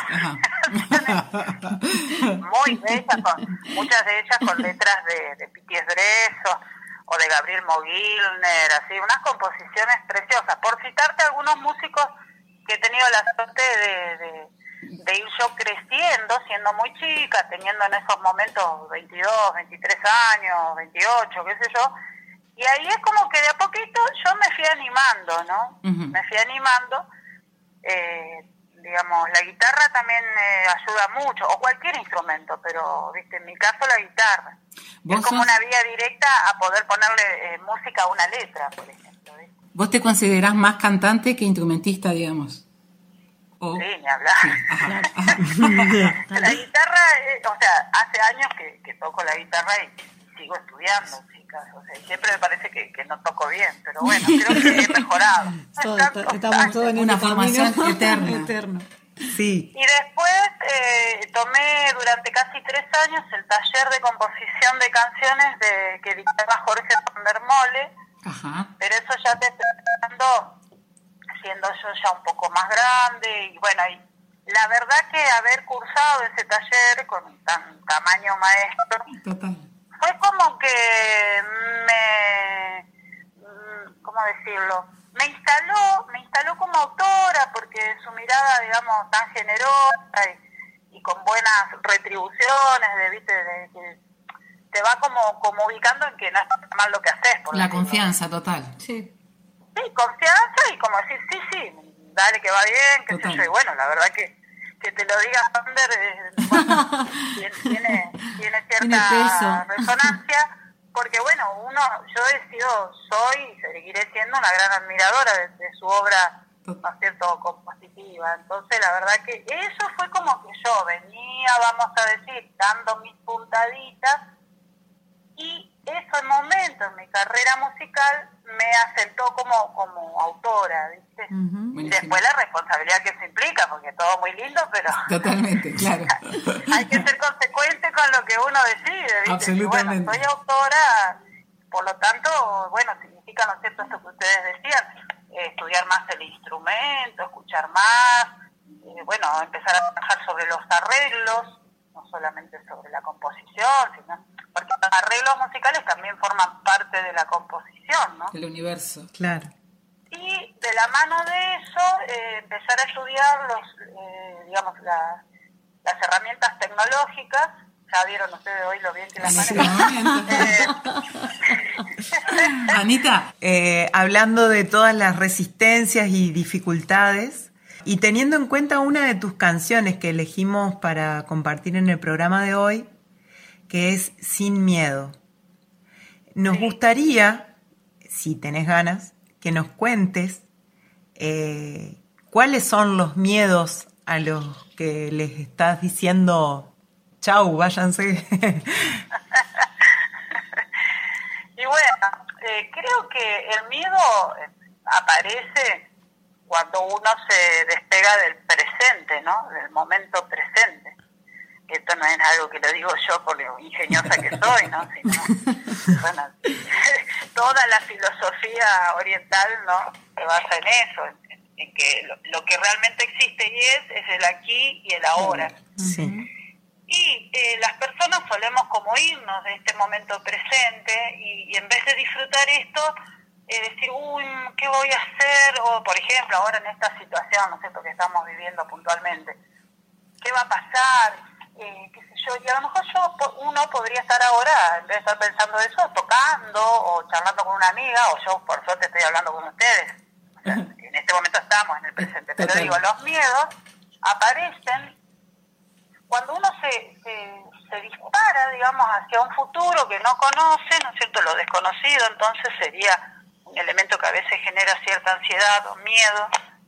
Muy bellas, con, muchas de ellas con letras de, de Piti Esdreso o de Gabriel Mogilner, así, unas composiciones preciosas. Por citarte algunos músicos que he tenido la suerte de, de, de ir yo creciendo, siendo muy chica, teniendo en esos momentos veintidós, veintitrés años, veintiocho, qué sé yo, y ahí es como que de a poquito yo me fui animando, ¿no? Uh-huh. Me fui animando. Eh, digamos, la guitarra también eh, ayuda mucho, o cualquier instrumento, pero viste, en mi caso la guitarra es como sos... una vía directa a poder ponerle eh, música a una letra, por ejemplo, ¿viste? ¿Vos te considerás más cantante que instrumentista, digamos? ¿O? Sí, ni hablar. Sí. Ajá, ajá. La guitarra, eh, o sea, hace años que, que toco la guitarra y sigo estudiando, chicas, o sea, siempre me parece que, que no toco bien, pero bueno, creo que he mejorado. Todo, estamos todos en una formación eterna. eterna. Sí. Y después eh, tomé durante casi tres años el taller de composición de canciones de que dictaba Jorge van der Mole. Ajá. Pero eso ya te estoy hablando siendo yo ya un poco más grande, y bueno, y la verdad que haber cursado ese taller con un tan tamaño maestro, total, fue como que me, ¿cómo decirlo? Me instaló, me instaló como autora, porque su mirada, digamos, tan generosa y, y con buenas retribuciones, de, ¿viste? De, de, te va como, como ubicando en que no está mal lo que haces. Por la confianza total. Sí. Sí, confianza y como decir, sí, sí, dale que va bien, qué sé yo. Y bueno, la verdad que, que te lo diga Sander, eh, bueno, tiene, tiene cierta resonancia, porque bueno, uno, yo he sido, soy y seguiré siendo una gran admiradora de, de su obra, ¿no es cierto?, compositiva. Entonces la verdad que eso fue como que yo venía, vamos a decir, dando mis puntaditas, y ese momento en mi carrera musical me asentó como, como autora, ¿viste? Uh-huh. Y después la responsabilidad que eso implica, porque todo muy lindo, pero... Totalmente, claro. Hay que ser consecuente con lo que uno decide, ¿viste? Absolutamente. Y bueno, soy autora, por lo tanto, bueno, significa significa, ¿no es cierto?, esto que ustedes decían, eh, estudiar más el instrumento, escuchar más, eh, bueno, empezar a trabajar sobre los arreglos, no solamente sobre la composición, sino porque los arreglos musicales también forman parte de la composición, ¿no? El universo. Claro. Y de la mano de eso, eh, empezar a estudiar los, eh, digamos, la, las herramientas tecnológicas. Ya vieron ustedes hoy lo bien que las manejan. eh, Anita, eh, hablando de todas las resistencias y dificultades, y teniendo en cuenta una de tus canciones que elegimos para compartir en el programa de hoy, que es Sin Miedo, nos gustaría, si tenés ganas, que nos cuentes eh, cuáles son los miedos a los que les estás diciendo chau, váyanse. Y bueno, eh, creo que el miedo aparece cuando uno se despega del presente, ¿no? Del momento presente. Esto no es algo que lo digo yo por lo ingeniosa que soy, ¿no? Sino, bueno, toda la filosofía oriental, ¿no?, se basa en eso, en, en que lo, lo que realmente existe y es, es el aquí y el ahora. Sí. Y eh, las personas solemos como irnos de este momento presente y, y en vez de disfrutar esto, eh, decir, uy, ¿qué voy a hacer? O, por ejemplo, ahora en esta situación, ¿no es cierto?, que estamos viviendo puntualmente, ¿qué va a pasar? Eh, qué sé yo, y a lo mejor yo, uno podría estar ahora, en vez de estar pensando eso, tocando o charlando con una amiga, o yo por suerte estoy hablando con ustedes. O sea, en este momento estamos en el presente, pero digo, los miedos aparecen cuando uno se, se, se dispara, digamos, hacia un futuro que no conoce, ¿no es cierto?, lo desconocido, entonces sería un elemento que a veces genera cierta ansiedad o miedo.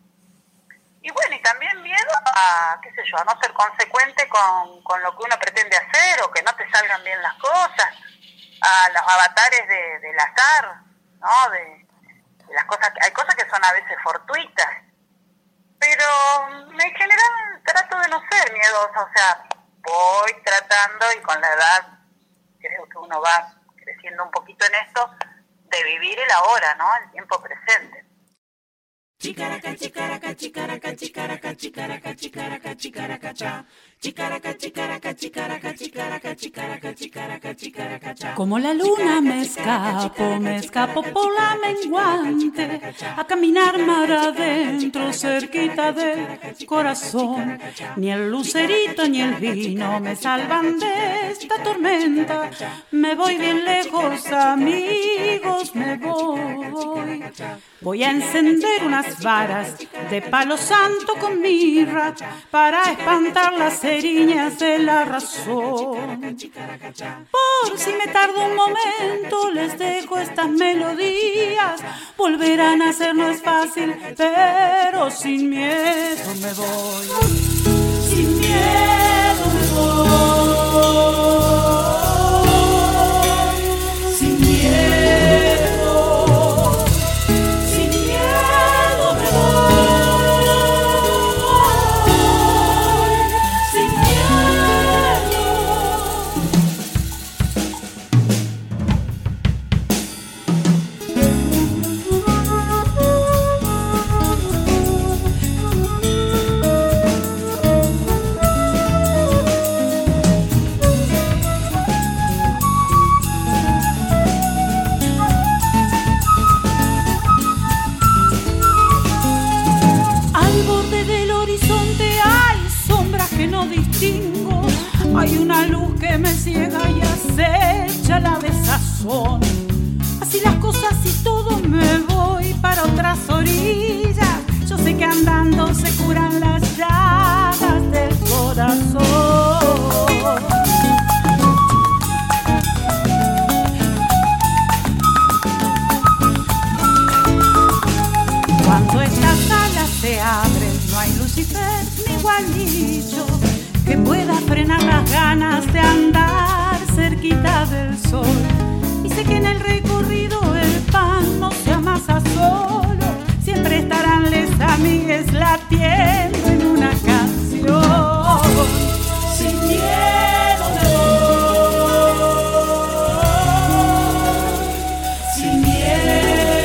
Y bueno, y también miedo a, qué sé yo, a no ser consecuente con, con lo que uno pretende hacer o que no te salgan bien las cosas, a los avatares de, del azar, ¿no? De, de las cosas, hay cosas que son a veces fortuitas, pero en general trato de no ser miedosa, o sea, voy tratando y con la edad creo que uno va creciendo un poquito en esto de vivir el ahora, ¿no? El tiempo presente. Chicaraca, chicaraca, chicaraca, chicaraca, chicaraca, chicaraca, chicaraca, cha. Chicaraca, chicaraca, chicaraca, chicaraca, chicaraca, chicaraca, chicaraca, cha. Como la luna me escapo, me escapo por la menguante, a caminar mar adentro, cerquita del corazón. Ni el lucerito ni el vino me salvan de esta tormenta. Me voy bien lejos, amigos, me voy. Voy a encender unas varas de palo santo con mirra para espantar las eriñas de la razón. Por si me tardo un momento, les dejo estas melodías. Volverán a ser, no es fácil, pero sin miedo me voy. Sin miedo me voy. Sin miedo. Hay una luz que me ciega y acecha la desazón. Así las cosas y todo me voy para otras orillas. Yo sé que andando se curan las llagas del corazón. Cuando estas alas se abren, no hay Lucifer ni gualicho que pueda frenar las ganas de andar cerquita del sol. Y sé que en el recorrido el pan no se amasa solo, siempre estarán les amigues latiendo en una canción. Sin miedo me voy, sin miedo.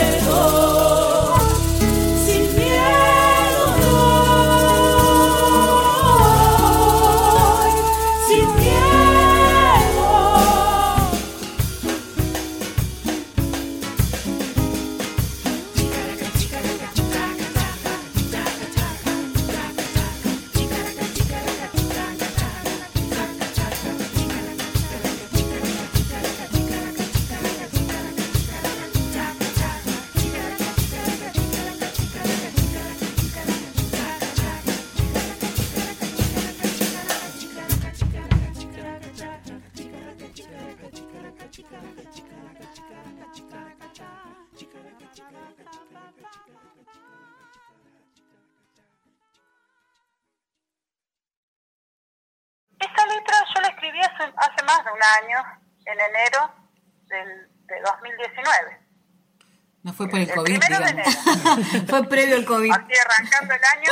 hace, hace más de un año, en enero del, de dos mil diecinueve. No fue por el, el COVID, primero digamos. de enero. Fue previo al COVID. Así arrancando el año.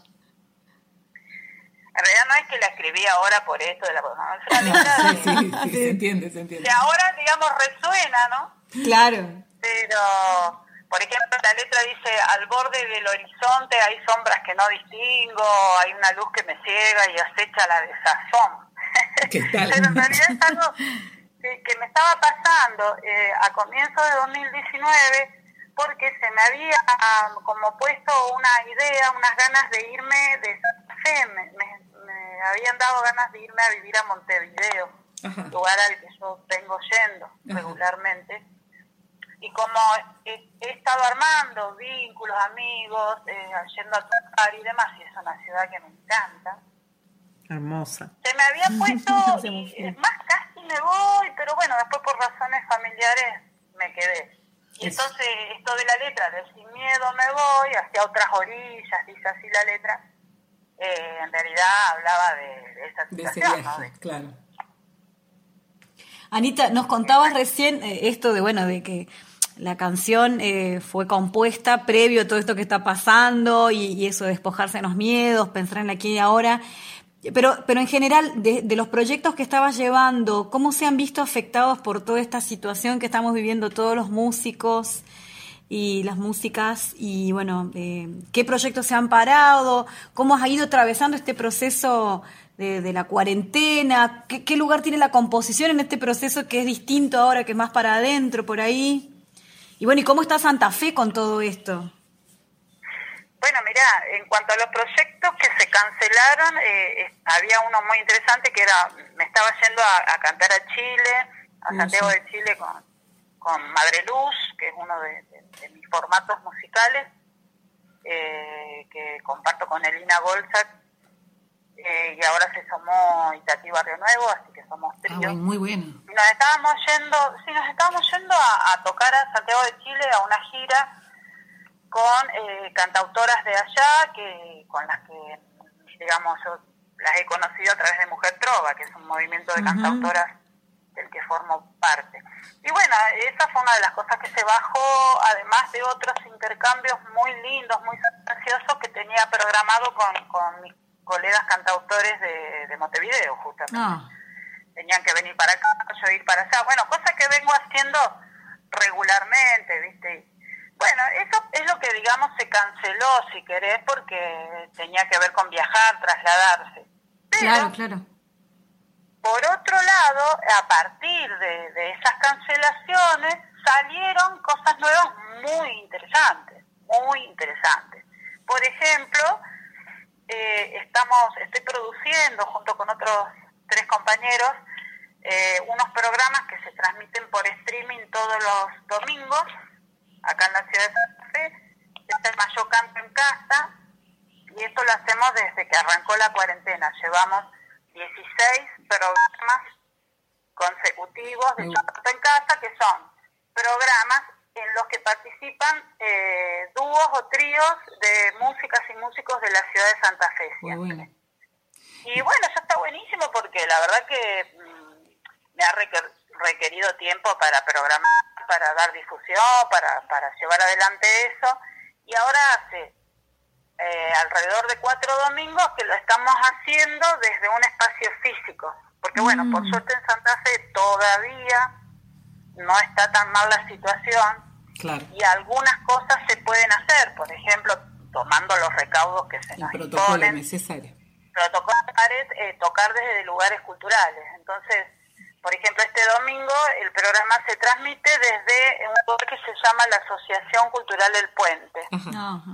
En realidad no es que la escribí ahora por esto de la... No, es una letra Sí, de- sí, sí, se entiende, se entiende. que ahora, digamos, resuena, ¿no? Claro. Pero, por ejemplo, la letra dice, al borde del horizonte hay sombras que no distingo, hay una luz que me ciega y acecha la desazón. ¿Qué tal? Pero en realidad es algo que, que me estaba pasando eh, a comienzos de dos mil diecinueve, porque se me había um, como puesto una idea, unas ganas de irme de Santa Fe, me, me, me habían dado ganas de irme a vivir a Montevideo, Ajá. lugar al que yo vengo yendo Ajá. regularmente. Y como he, he estado armando vínculos, amigos, eh, yendo a tocar y demás, y es una ciudad que me encanta, Hermosa. se me había puesto, y, es más, casi me voy, pero bueno, después por razones familiares me quedé. Y Eso. entonces esto de la letra, de sin miedo me voy, hacia otras orillas, dice así la letra, eh, en realidad hablaba de, de esa De ese situación, ¿no? viaje, De- claro. Anita, nos contabas recién eh, esto de, bueno, de que la canción eh, fue compuesta previo a todo esto que está pasando y, y eso de despojarse de los miedos, pensar en aquí y ahora. Pero, pero en general, de, de los proyectos que estabas llevando, ¿cómo se han visto afectados por toda esta situación que estamos viviendo todos los músicos y las músicas? Y bueno, eh, ¿qué proyectos se han parado? ¿Cómo has ido atravesando este proceso de, de la cuarentena? ¿Qué, ¿Qué lugar tiene la composición en este proceso que es distinto ahora, que es más para adentro, por ahí? Y bueno, ¿y cómo está Santa Fe con todo esto? Bueno, mira, en cuanto a los proyectos que se cancelaron, eh, eh, había uno muy interesante que era, me estaba yendo a, a cantar a Chile, a Mm, Santiago sí. de Chile con, con Madre Luz, que es uno de, de, de mis formatos musicales, eh, que comparto con Elina Golzak, eh, y ahora se sumó Itatí Barrio Nuevo, así que somos Ah, trío. bueno, muy bueno. Y nos estábamos yendo, sí, nos estábamos yendo a, a tocar a Santiago de Chile a una gira con eh, cantautoras de allá, que con las que, digamos, yo las he conocido a través de Mujer Trova, que es un movimiento de Ujú. cantautoras del que formo parte. Y bueno, esa fue una de las cosas que se bajó, además de otros intercambios muy lindos, muy sustanciosos que tenía programado con, con mis colegas cantautores de, de Montevideo, justamente. Ah, Tenían que venir para acá, yo ir para allá. Bueno, cosa que vengo haciendo regularmente, ¿viste? Bueno, eso es lo que, digamos, se canceló, si querés, porque tenía que ver con viajar, trasladarse. Pero, claro, claro. por otro lado, a partir de, de esas cancelaciones, salieron cosas nuevas muy interesantes, muy interesantes. Por ejemplo, eh, estamos, estoy produciendo, junto con otros tres compañeros, eh, unos programas que se transmiten por streaming todos los domingos, acá en la ciudad de Santa Fe. Se llama Yo Canto en Casa, y esto lo hacemos desde que arrancó la cuarentena. Llevamos dieciséis programas consecutivos de Mm. Yo Canto en Casa, que son programas en los que participan eh, dúos o tríos de músicas y músicos de la ciudad de Santa Fe. Muy siempre. bueno. Y bueno, eso está buenísimo porque la verdad que mm, me ha requer- requerido tiempo para programar, para dar difusión, para, para llevar adelante eso. Y ahora hace eh, alrededor de cuatro domingos que lo estamos haciendo desde un espacio físico. Porque bueno, Mm. por suerte en Santa Fe todavía no está tan mal la situación Claro. y algunas cosas se pueden hacer. Por ejemplo, tomando los recaudos que se El nos protocolo imponen. necesario. Protocolos, eh, tocar desde lugares culturales. Entonces, por ejemplo, este domingo el programa se transmite desde un lugar que se llama la Asociación Cultural del Puente, Ajá. Ajá.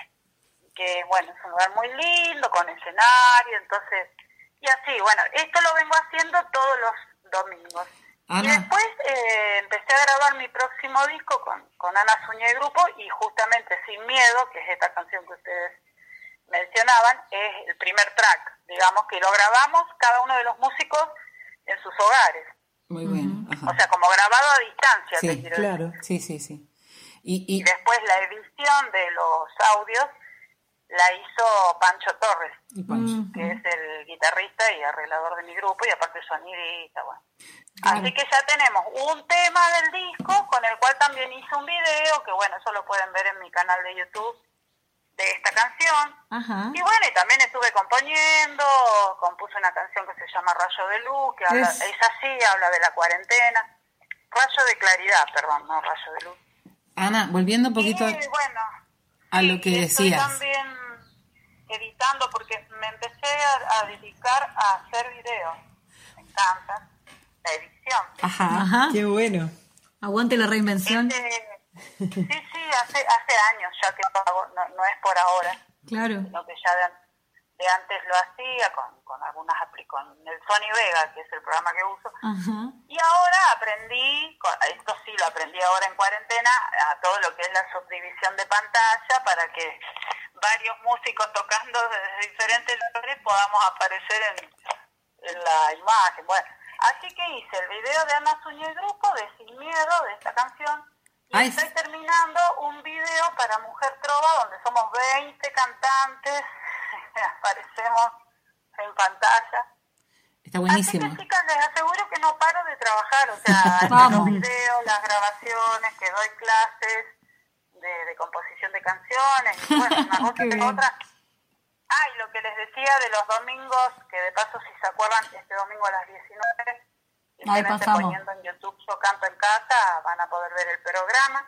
que bueno, es un lugar muy lindo, con escenario, entonces, y así, bueno, esto lo vengo haciendo todos los domingos. Y Ana, después eh, empecé a grabar mi próximo disco con, con Ana Zúñiga y Grupo, y justamente Sin Miedo, que es esta canción que ustedes mencionaban, es el primer track, digamos, que lo grabamos cada uno de los músicos en sus hogares. muy bueno. Ajá. O sea, como grabado a distancia, te Sí, quiero Claro. decir. Sí, sí, sí. Y, Y y después la edición de los audios la hizo Pancho Torres, Pancho. que es el guitarrista y arreglador de mi grupo, y aparte sonidista, bueno. Claro. Así que ya tenemos un tema del disco, con el cual también hice un video, que bueno, eso lo pueden ver en mi canal de YouTube, de esta canción. Ajá. Y bueno, y también estuve componiendo, compuse una canción que se llama Rayo de Luz, que habla, es... es así, habla de la cuarentena. Rayo de Claridad, perdón, no Rayo de Luz. Ana, volviendo un poquito y, bueno, a sí, lo que decías. Estoy también editando porque me empecé a, a dedicar a hacer videos. Me encanta la edición. Ajá, Ajá. Qué bueno. Aguante la reinvención. Este, sí, sí, hace hace años ya que hago, no, no es por ahora. Claro. Sino que ya de, de antes lo hacía con, con algunas con el Sony Vega, que es el programa que uso. Ajá. Y ahora aprendí, esto sí lo aprendí ahora en cuarentena, a todo lo que es la subdivisión de pantalla para que varios músicos tocando desde diferentes lugares podamos aparecer en, en la imagen. Bueno, así que hice el video de Ana Zúñiga y Grupo de Sin Miedo, de esta canción, y Ay. estoy terminando un video para Mujer Trova donde somos veinte cantantes, aparecemos en pantalla. Está buenísimo. Así que, chicas, les aseguro que no paro de trabajar, o sea, los videos, las grabaciones, que doy clases de, de composición de canciones, y bueno, una cosa que otra. Ah, y lo que les decía de los domingos, que de paso, si se acuerdan, este domingo a las diecinueve, y ahí estén pasamos. poniendo en YouTube Yo Canto en Casa, van a poder ver el programa.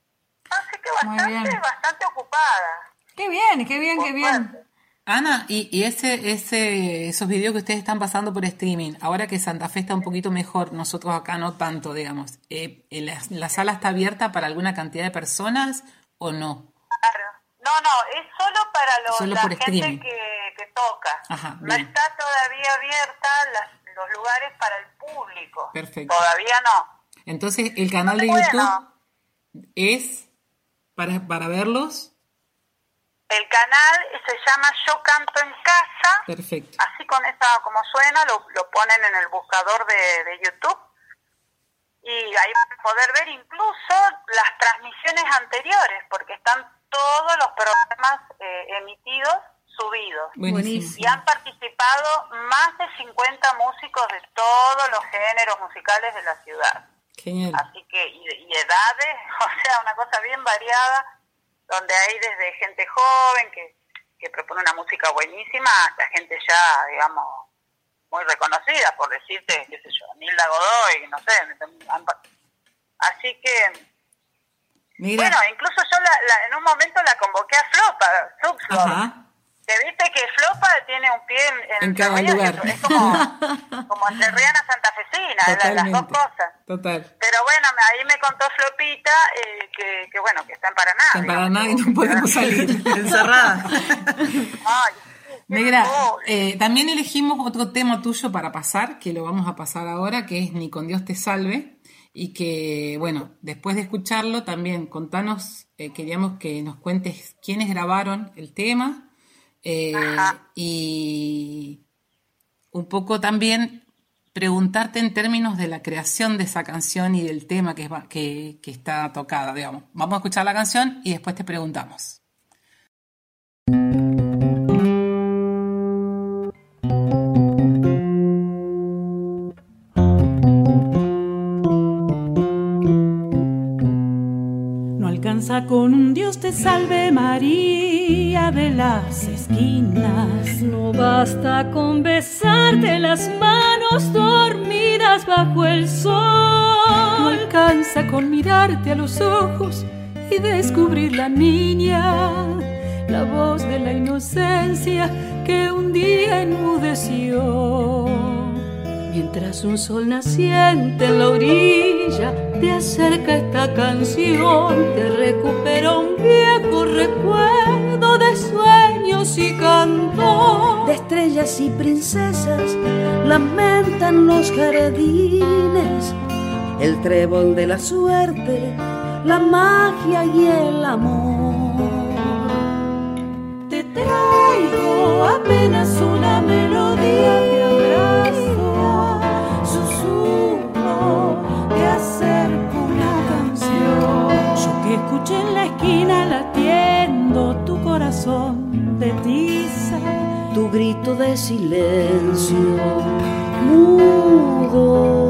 Así que bastante, bastante ocupada. Qué bien, qué bien, Por qué bien. suerte. Ana, y, y ese, ese, esos videos que ustedes están pasando por streaming, ahora que Santa Fe está un poquito mejor, nosotros acá no tanto, digamos, eh, ¿la, ¿la sala está abierta para alguna cantidad de personas o no? Claro. No, no, es solo para lo, solo la por gente streaming. que, que toca. Ajá, no bien. está todavía abierta las, los lugares para el público. Perfecto. Todavía no. Entonces, el canal de bueno, YouTube es para, para verlos. El canal se llama Yo Canto en Casa. Perfecto. Así con esa, como suena, lo, lo ponen en el buscador de, de YouTube. Y ahí van a poder ver incluso las transmisiones anteriores, porque están todos los programas eh, emitidos, subidos. Buenísimo. Y han participado más de cincuenta músicos de todos los géneros musicales de la ciudad. Genial. Así que, y, y edades, o sea, una cosa bien variada, donde hay desde gente joven que, que propone una música buenísima hasta gente ya, digamos, muy reconocida, por decirte, qué sé yo, Nilda Godoy, no sé. Así que, Mira. bueno, incluso yo la, la, en un momento la convoqué a Flopa, Subflor. Que viste que Flopa tiene un pie en, en, en cada lugar. Es, es como, como entrerriana santafesina, la, las dos cosas. Total. Pero bueno, ahí me contó Flopita eh, que, que, bueno, que está en Paraná. Está en Paraná y no podemos salir. Encerrada. Ay, Negra, eh, también elegimos otro tema tuyo para pasar, que lo vamos a pasar ahora, que es Ni con Dios te salve. Y que, bueno, después de escucharlo, también contanos, eh, queríamos que nos cuentes quiénes grabaron el tema. Eh, y un poco también preguntarte en términos de la creación de esa canción y del tema que, que, que está tocada, digamos. Vamos a escuchar la canción y después te preguntamos. Con un Dios te salve María de las esquinas. No basta con besarte las manos dormidas bajo el sol. No alcanza con mirarte a los ojos y descubrir la niña, la voz de la inocencia que un día enmudeció. Mientras un sol naciente en la orilla te acerca esta canción, te recupera un viejo recuerdo de sueños y canto. De estrellas y princesas lamentan los jardines, el trébol de la suerte, la magia y el amor. Te traigo apenas una melodía de abrazo, susurro, te acerco una canción. Yo que escuché en la esquina latiendo tu corazón. corazón de tiza, tu grito de silencio mudo.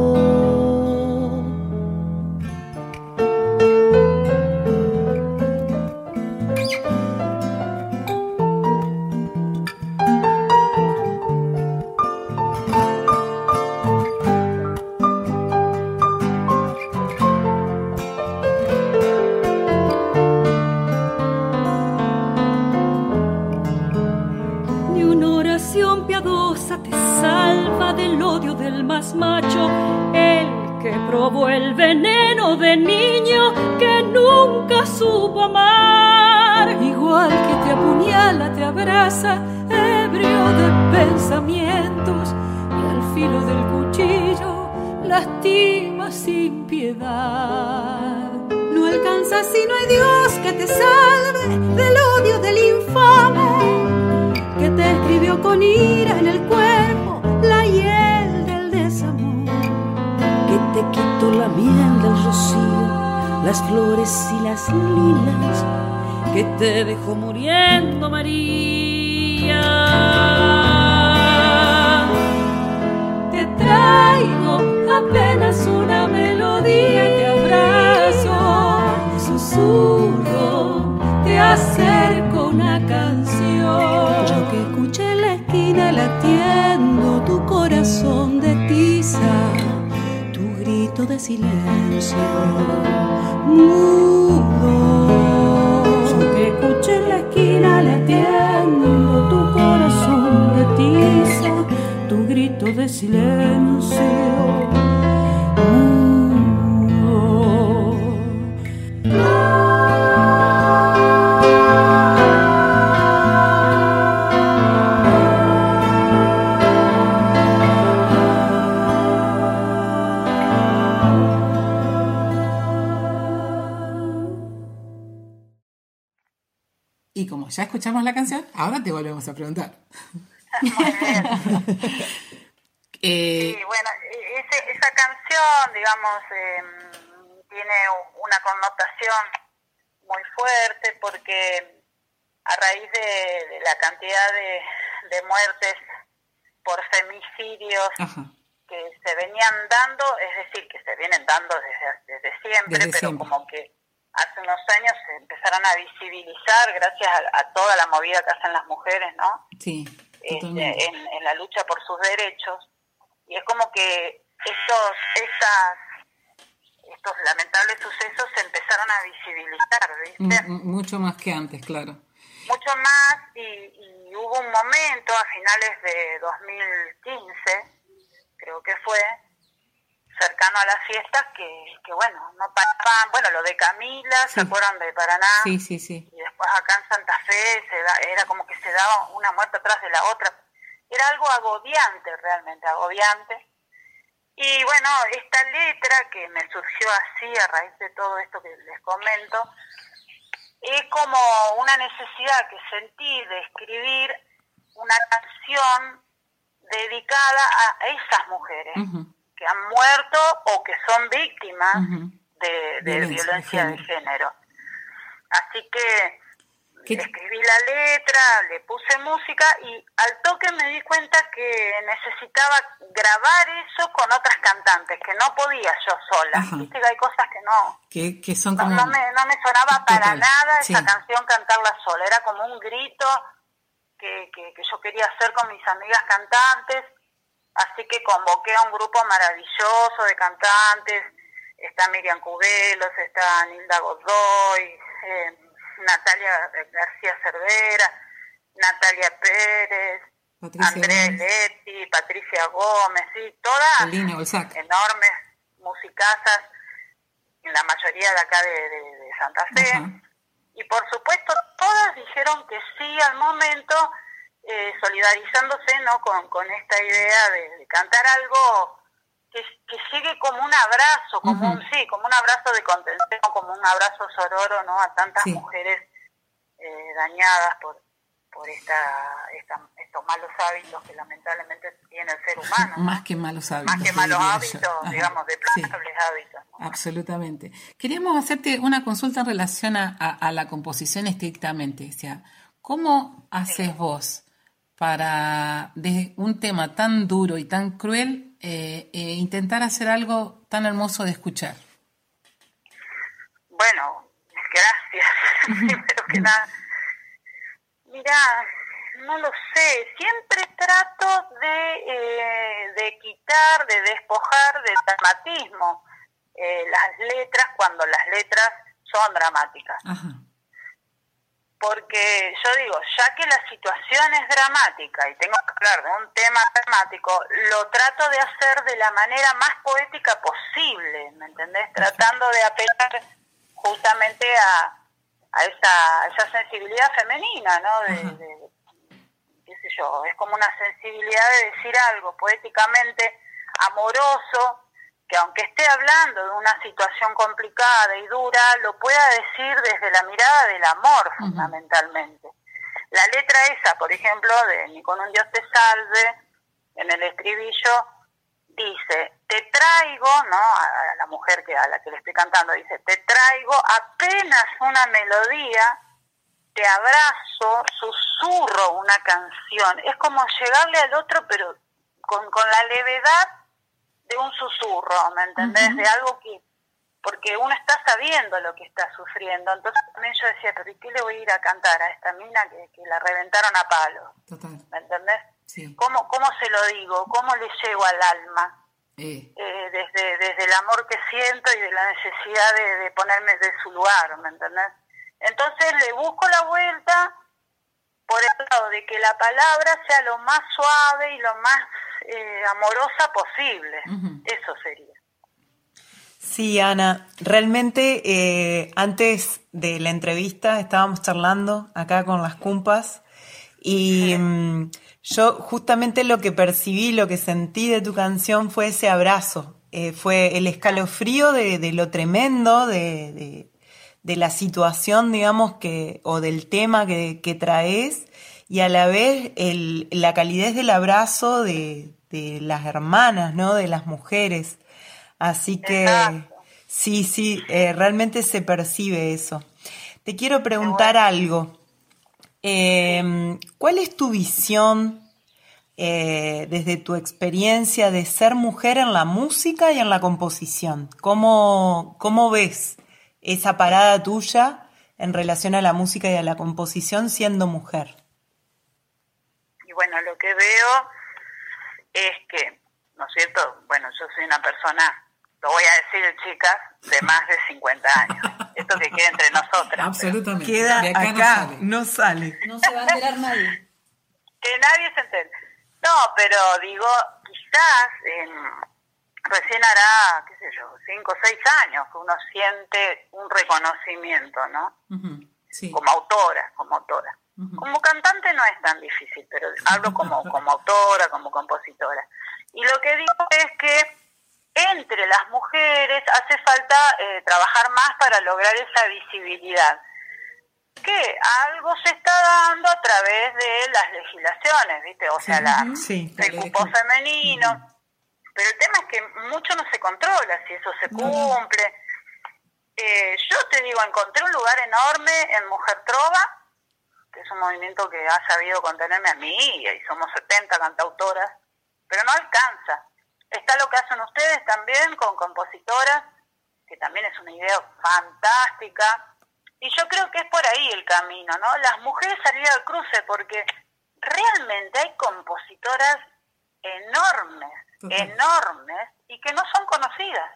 Macho, el que probó el veneno de niño que nunca supo amar. Igual que te apuñala, te abraza, ebrio de pensamientos, y al filo del cuchillo lastima sin piedad. No alcanza si no hay Dios que te salve del odio del infame, que te escribió con ira en el cuerpo la hiel. Te quito la miel del rocío, las flores y las lilas, que te dejó muriendo María. Te traigo apenas una melodía y te abrazo, susurro, te acerco una canción. Yo que escuché en la esquina latiendo tu corazón de tiza, de silencio mudo. Yo que escuché en la esquina latiendo tu corazón de tiza, tu grito de silencio mudo. Y como ya escuchamos la canción, ahora te volvemos a preguntar. Muy bien. eh, sí, bueno, ese, esa canción, digamos, eh, tiene una connotación muy fuerte porque a raíz de, de la cantidad de, de muertes por femicidios Ajá. que se venían dando, es decir, que se vienen dando desde, desde siempre, desde pero siempre. Como que hace unos años se empezaron a visibilizar gracias a, a toda la movida que hacen las mujeres, ¿no? Sí, este, en, en la lucha por sus derechos. Y es como que estos, estas, estos lamentables sucesos se empezaron a visibilizar, ¿viste? M- mucho más que antes, claro. Mucho más, y, y hubo un momento a finales de dos mil quince, creo que fue, cercano a las fiestas, que, que bueno, no paraban, bueno, lo de Camila, sí. ¿Se acuerdan de Paraná? Sí, sí, sí. Y después acá en Santa Fe se da, era como que se daba una muerte atrás de la otra. Era algo agobiante, realmente agobiante. Y bueno, esta letra que me surgió así a raíz de todo esto que les comento, es como una necesidad que sentí de escribir una canción dedicada a esas mujeres. Uh-huh. Que han muerto o que son víctimas uh-huh. de, de violencia, violencia de, género. de género. Así que ¿Qué? escribí la letra, le puse música y al toque me di cuenta que necesitaba grabar eso con otras cantantes, que no podía yo sola. Ajá. Viste que hay cosas que no... Que, que son como... No, no, me, no me sonaba Total. para nada esa sí. canción cantarla sola. Era como un grito que, que, que yo quería hacer con mis amigas cantantes. Así que convoqué a un grupo maravilloso de cantantes, está Miriam Cubelos, está Nilda Godoy, eh, Natalia García Cervera, Natalia Pérez, Patricia Andrés Gómez. Leti, Patricia Gómez, sí, todas enormes musicazas, la mayoría de acá de, de, de Santa Fe. Ajá. Y por supuesto todas dijeron que sí al momento, Eh, solidarizándose, ¿no? con, con esta idea de, de cantar algo que, que llegue como un abrazo, como uh-huh. un sí, como un abrazo de contención, como un abrazo sororo, ¿no? A tantas sí. mujeres eh, dañadas por por esta, esta estos malos hábitos que lamentablemente tiene el ser humano, ¿no? Más que malos hábitos. Más que malos hábitos, digamos, deplorables sí. hábitos, ¿no? Absolutamente. Queríamos hacerte una consulta en relación a, a, a la composición estrictamente, o sea, ¿Cómo haces vos para, de un tema tan duro y tan cruel, eh, eh, intentar hacer algo tan hermoso de escuchar? Bueno, gracias. Primero que nada. Mirá, no lo sé. Siempre trato de, eh, de quitar, de despojar de dramatismo eh, las letras cuando las letras son dramáticas. Ajá. Porque yo digo, ya que la situación es dramática y tengo que hablar de un tema dramático, lo trato de hacer de la manera más poética posible, ¿me entendés? Tratando de apelar justamente a, a, esa, a esa sensibilidad femenina, ¿no? De, de, de, qué sé yo, es como una sensibilidad de decir algo poéticamente amoroso, que aunque esté hablando de una situación complicada y dura, lo pueda decir desde la mirada del amor, uh-huh. fundamentalmente. La letra esa, por ejemplo, de Ni con un Dios te salve, en el estribillo, dice, te traigo, ¿no? A la mujer que a la que le estoy cantando, dice, te traigo apenas una melodía, te abrazo, susurro una canción. Es como llegarle al otro, pero con, con la levedad de un susurro, ¿me entendés? Uh-huh. De algo que, porque uno está sabiendo lo que está sufriendo. Entonces también yo decía, pero ¿y qué le voy a ir a cantar a esta mina que, que la reventaron a palos? Total. ¿Me entendés? Sí. ¿Cómo, cómo se lo digo? ¿Cómo le llego al alma? Eh. Eh, desde, desde el amor que siento y de la necesidad de, de ponerme de su lugar, ¿me entendés? Entonces le busco la vuelta por el lado de que la palabra sea lo más suave y lo más eh, amorosa posible. Uh-huh. Eso sería. Sí, Ana, realmente eh, antes de la entrevista estábamos charlando acá con las cumpas y sí. mmm, yo justamente lo que percibí, lo que sentí de tu canción fue ese abrazo, eh, fue el escalofrío de, de lo tremendo, de, de, de la situación, digamos, que o del tema que, que traes, y a la vez el, la calidez del abrazo de, de las hermanas, ¿no? De las mujeres. Así que exacto. sí, sí, eh, realmente se percibe eso. Te quiero preguntar bueno. algo. Eh, ¿Cuál es tu visión eh, desde tu experiencia de ser mujer en la música y en la composición? ¿Cómo, cómo ves esa parada tuya en relación a la música y a la composición siendo mujer? Y bueno, lo que veo es que, ¿no es cierto? Bueno, yo soy una persona, lo voy a decir, chicas, de más de cincuenta años. Esto que queda entre nosotras. Absolutamente. Queda de acá, acá, no sale. no sale. No se va a enterar nadie. Que nadie se entere. No, pero digo, quizás eh, recién hará, qué sé yo, cinco o seis años que uno siente un reconocimiento, ¿no? Uh-huh. Sí. Como autora, como autora. Uh-huh. Como cantante no es tan difícil, pero hablo como, como autora, como compositora. Y lo que digo es que entre las mujeres hace falta eh, trabajar más para lograr esa visibilidad. Que algo se está dando a través de las legislaciones, ¿viste? O sea, la, sí, el cupo femenino. Uh-huh. Pero el tema es que mucho no se controla si eso se cumple. Uh-huh. Eh, yo te digo, encontré un lugar enorme en Mujer Trova, que es un movimiento que ha sabido contenerme a mí, y somos setenta cantautoras, pero no alcanza. Está lo que hacen ustedes también con compositoras, que también es una idea fantástica, y yo creo que es por ahí el camino, ¿no? Las mujeres salir al cruce, porque realmente hay compositoras enormes, uh-huh. enormes, y que no son conocidas.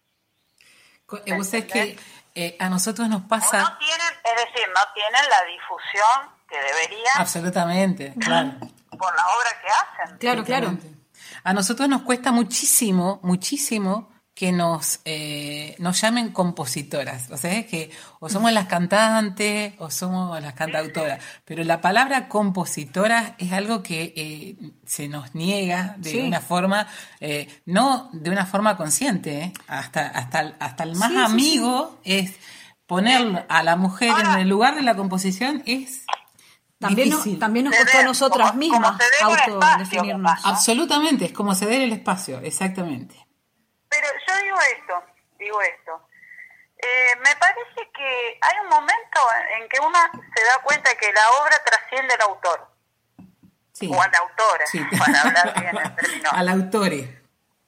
Vos sabés que eh, a nosotros nos pasa... O no tienen, es decir, no tienen la difusión que deberían. Absolutamente, claro. Por la obra que hacen. Claro, claro. A nosotros nos cuesta muchísimo, muchísimo que nos, eh, nos llamen compositoras. O sea, es que o somos las cantantes o somos las cantautoras. Pero la palabra compositora es algo que eh, se nos niega de sí. una forma, eh, no de una forma consciente, ¿eh? hasta, hasta, hasta el más sí, amigo sí, sí. es poner a la mujer Ahora, en el lugar de la composición es... También, no, también nos costó a nosotras como, mismas autodefinirnos. Absolutamente, es como ceder el espacio, exactamente. Pero yo digo esto, digo esto. Eh, Eh, me parece que hay un momento en que uno se da cuenta que la obra trasciende al autor. Sí. O a la autora, Sí. para hablar bien en términos. Al autore.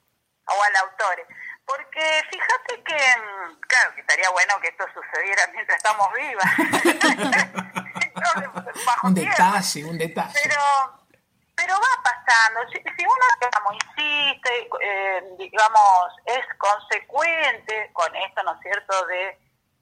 O al autor. Porque fíjate que, mm, claro, que estaría bueno que esto sucediera mientras estamos vivas. Bajo Un tierra. detalle, un detalle. Pero, pero va pasando. Si, si uno, digamos, insiste, eh, digamos, es consecuente con esto, ¿no es cierto?, de,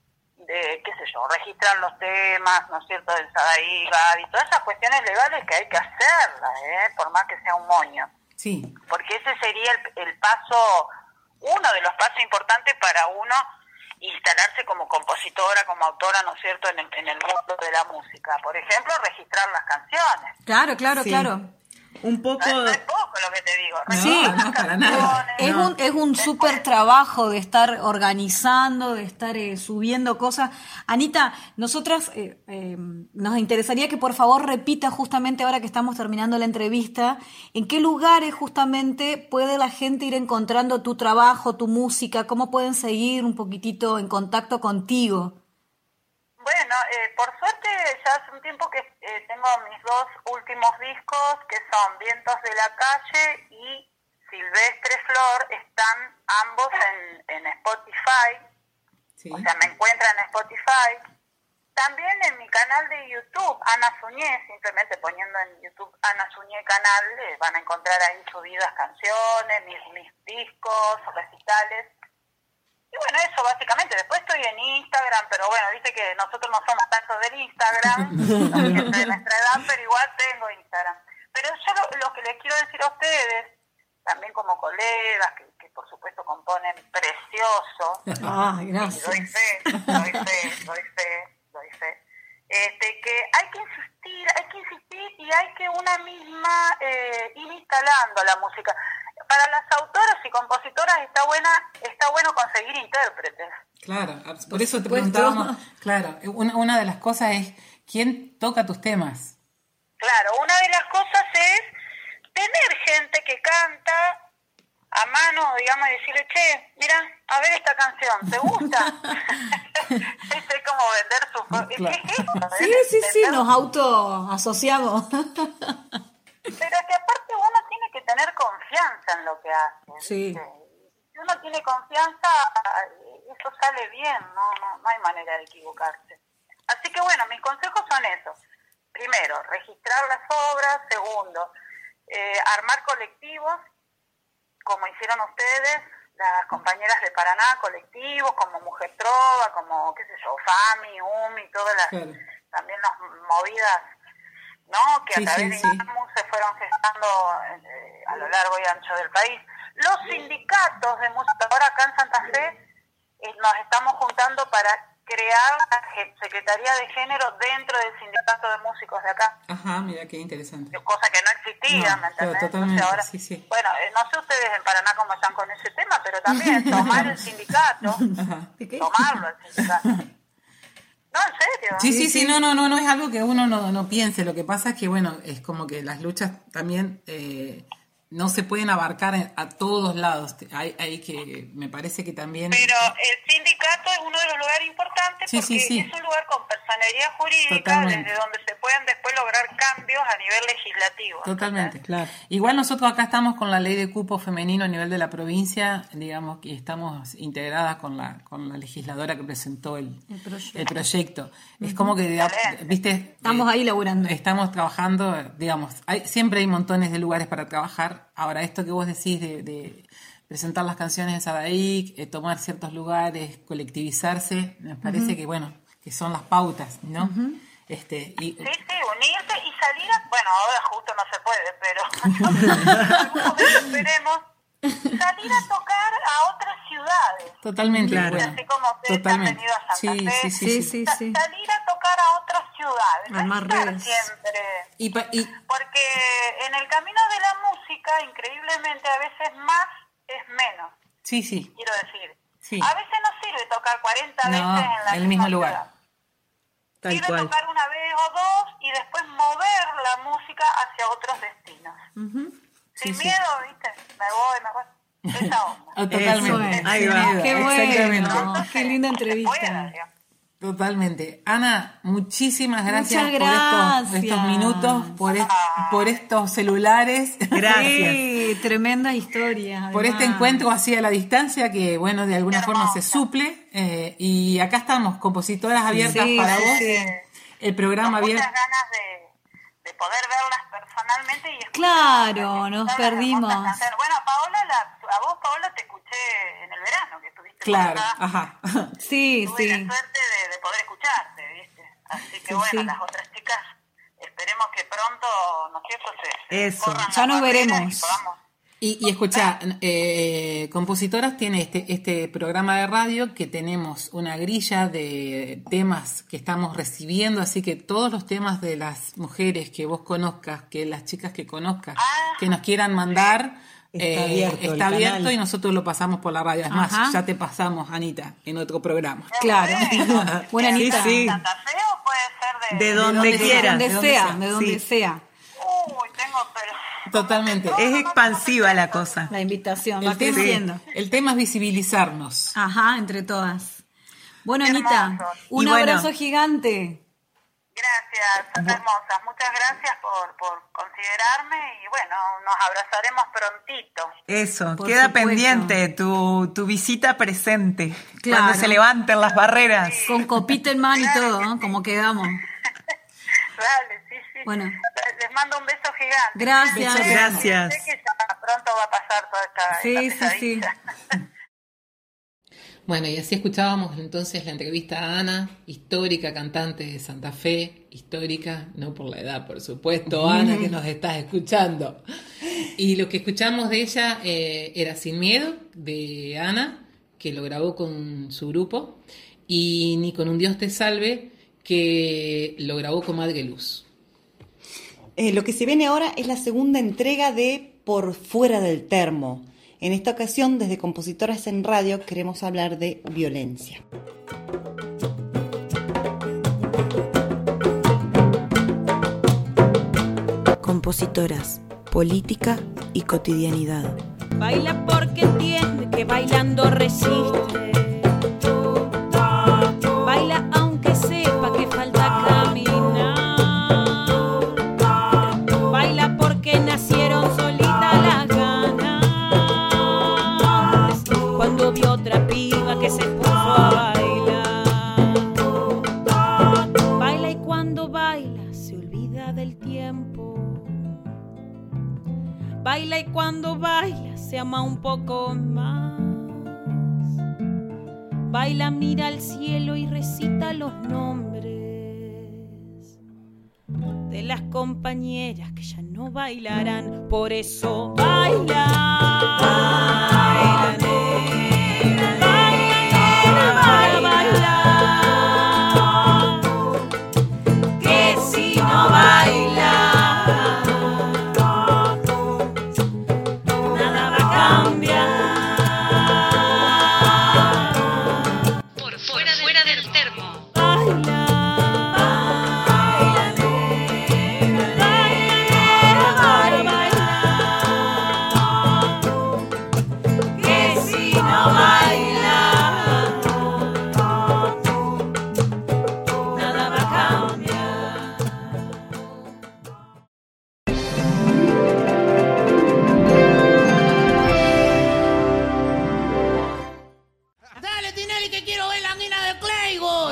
de, qué sé yo, registrar los temas, ¿no es cierto?, del Sadaí, y todas esas cuestiones legales que hay que hacerlas, ¿eh?, por más que sea un moño. Sí. Porque ese sería el, el paso, uno de los pasos importantes para uno instalarse como compositora, como autora, ¿no es cierto?, en el, en el mundo de la música. Por ejemplo, registrar las canciones. Claro, claro, Sí. claro. Un poco... No, no es poco lo que te digo. Sí, Registrar las no, para canciones. nada. Es No. un, es un súper trabajo de estar organizando, de estar eh, subiendo cosas. Anita, nosotras eh, eh, nos interesaría que por favor repita justamente ahora que estamos terminando la entrevista, en qué lugares justamente puede la gente ir encontrando tu trabajo, tu música, cómo pueden seguir un poquitito en contacto contigo. Bueno, eh, por suerte ya hace un tiempo que eh, tengo mis dos últimos discos, que son Vientos de la Calle y Silvestre Flor, están ambos en, en Spotify, Sí. o sea, me encuentran en Spotify. También en mi canal de YouTube, Ana Suñé, simplemente poniendo en YouTube Ana Suñé canal, eh, van a encontrar ahí subidas canciones, mis, mis discos, recitales. Y bueno, eso básicamente. Después estoy en Instagram, pero bueno, viste que nosotros no somos tanto del Instagram, no gente de nuestra edad, pero igual tengo Instagram. Pero yo lo, lo que les quiero decir a ustedes, también como colegas, que, que por supuesto componen precioso, Ah, y doy gracias. fe, doy fe, doy fe, doy fe, este, que hay que insistir, hay que insistir y hay que una misma eh, ir instalando la música. Para las autoras y compositoras está buena, está bueno conseguir intérpretes. Claro, por eso te supuesto. preguntábamos, claro, una, una de las cosas es, ¿quién toca tus temas? Claro, una de las cosas es tener gente que canta a mano, digamos, y decirle, che, mira, a ver esta canción, ¿te gusta? Es como vender su... Claro. ¿Qué es eso? Sí, sí, sí, Vender- nos autoasociamos. Pero que aparte uno tiene que tener confianza en lo que hace. Sí. ¿viste? Si uno tiene confianza, eso sale bien, no, no, no hay manera de equivocarse. Así que bueno, mis consejos son esos. Primero, registrar las obras. Segundo, eh, armar colectivos, como hicieron ustedes, las compañeras de Paraná, colectivos, como Mujer Trova, como, qué sé yo, FAMI, UMI, todas las, Claro. también las movidas, ¿no?, que Sí, a través sí, de sí. INAMU se fueron gestando eh, a lo largo y ancho del país. Los sindicatos de música, ahora acá en Santa Fe, eh, nos estamos juntando para crear la ge- Secretaría de Género dentro del Sindicato de Músicos de acá, Ajá, mira qué interesante. cosa que no existía, No, ¿me entendés? claro, totalmente, Entonces ahora, sí, sí. bueno, eh, no sé ustedes en Paraná cómo están con ese tema, pero también tomar el sindicato, Ajá. tomarlo el sindicato. No, en serio. Sí, sí, sí, no, no, no, no es algo que uno no, no piense. Lo que pasa es que, bueno, es como que las luchas también eh, no se pueden abarcar en- a todos lados. Hay, hay que, me parece que también... Pero el sindicato es uno de los lugares importantes Sí, porque sí, sí. es un lugar con personería jurídica Totalmente. desde donde se pueden después lograr cambios a nivel legislativo. Totalmente. Claro. Igual nosotros acá estamos con la ley de cupo femenino a nivel de la provincia, digamos que estamos integradas con la con la legisladora que presentó el, El proyecto. el proyecto. Es como que, de a- viste, Estamos ahí laburando. estamos trabajando, digamos, hay, siempre hay montones de lugares para trabajar. Ahora, esto que vos decís de, de presentar las canciones de Sadaí, eh, tomar ciertos lugares, colectivizarse, me parece Ujú. que, bueno, que son las pautas, ¿no? este y, Sí, sí, unirse y salir a... Bueno, ahora justo no se puede, pero algún momento esperemos salir a tocar a otras ciudades. Totalmente, Claro. bueno, Así como ustedes han totalmente. venido a Santa Sí, Fe. sí, sí, sí. Sa- Salir a tocar a otras ciudades. No Armar estar redes. siempre... Y, pa- y- Porque en el camino de la música, increíblemente, a veces más es menos, sí, sí, quiero decir. sí. A veces no sirve tocar cuarenta No, veces en la el misma mismo ciudad. lugar. Tal Sirve cual. tocar una vez o dos y después mover la música hacia otros destinos. Ujú. Sin Sí, sí. miedo, ¿viste? Me voy, me voy. esa onda. Totalmente. Eso es. Ahí va. Qué Exactamente. bueno, qué linda entrevista. Fuera, digamos. Totalmente. Ana, muchísimas gracias, Muchas por estos, gracias. estos minutos, por, est- por estos celulares. Gracias. Sí, tremenda historia. Por este además. encuentro así a la distancia que, bueno, de alguna forma se suple. eh, y acá estamos, compositoras abiertas Sí, para sí, vos. sí. El programa Con muchas abierto. ganas de, de poder verlas personalmente y escuchar. Claro, nos las perdimos. hermosas canciones. Bueno, a Paola, la, a vos, Paola, te escuché en el verano que estuviste por Claro, acá. ajá. Sí, Tuve sí. la suerte de, de poder escucharte, ¿viste? Así que Sí, bueno, sí. las otras chicas, esperemos que pronto, ¿no es cierto? Se, se Eso. corran Ya las nos barreras veremos. y podamos- Y, y escucha, eh, Compositoras tiene este, este programa de radio que tenemos una grilla de temas que estamos recibiendo, así que todos los temas de las mujeres que vos conozcas, que las chicas que conozcas, que nos quieran mandar, Está eh, abierto el está abierto canal. y nosotros lo pasamos por la radio. Es más, Ajá. ya te pasamos, Anita, en otro programa. Claro. Bueno, Anita. Sí, sí. ¿Santa Fe o puede ser de...? De donde donde De quieras. donde de donde sea, sea. de donde Sí. sea. Uy, tengo... Pero... Totalmente. Es expansiva la cosa. La invitación va El tema, creciendo. el tema es visibilizarnos. Ajá, entre todas. Bueno, Qué Anita, hermoso. un Y bueno. abrazo gigante. Gracias, hermosas. Muchas gracias por, por considerarme y bueno, nos abrazaremos prontito. Eso, Por queda supuesto. pendiente tu, tu visita presente. Claro. Cuando se levanten las barreras. Con copita en mano y todo, ¿no? Como quedamos. Dale, sí, sí. Bueno. Les mando un beso gigante. Gracias. Beso Gracias. Sé que ya pronto va a pasar toda esta, Sí, esta sí, sí. pesadilla. Bueno, y así escuchábamos entonces la entrevista a Ana, histórica cantante de Santa Fe, histórica, no por la edad, por supuesto, Ana, que nos estás escuchando. Y lo que escuchamos de ella eh, era Sin Miedo, de Ana, que lo grabó con su grupo, y Ni con un Dios te salve, que lo grabó con Madre Luz. Eh, lo que se viene ahora es la segunda entrega de Por Fuera del Termo. En esta ocasión, desde Compositoras en Radio, queremos hablar de violencia. Compositoras, política y cotidianidad. Baila porque entiende que bailando resiste. Baila aunque sepa que falta caminar. Baila porque nacieron solitas las ganas. Cuando vio otra piba que se puso a bailar. Baila y cuando baila se olvida del tiempo. Baila y cuando baila se ama un poco más. Baila, mira al cielo y recita los nombres de las compañeras que ya no bailarán. Por eso baila, baila, negra, baila, baila, baila, que si no baila nada va a cambiar. Por fuera, fuera del termo. Baila, baila, negra, baila, baila, que si no baila nada va a cambiar. Dale, Tinelli, que quiero ver la mina de Playboy.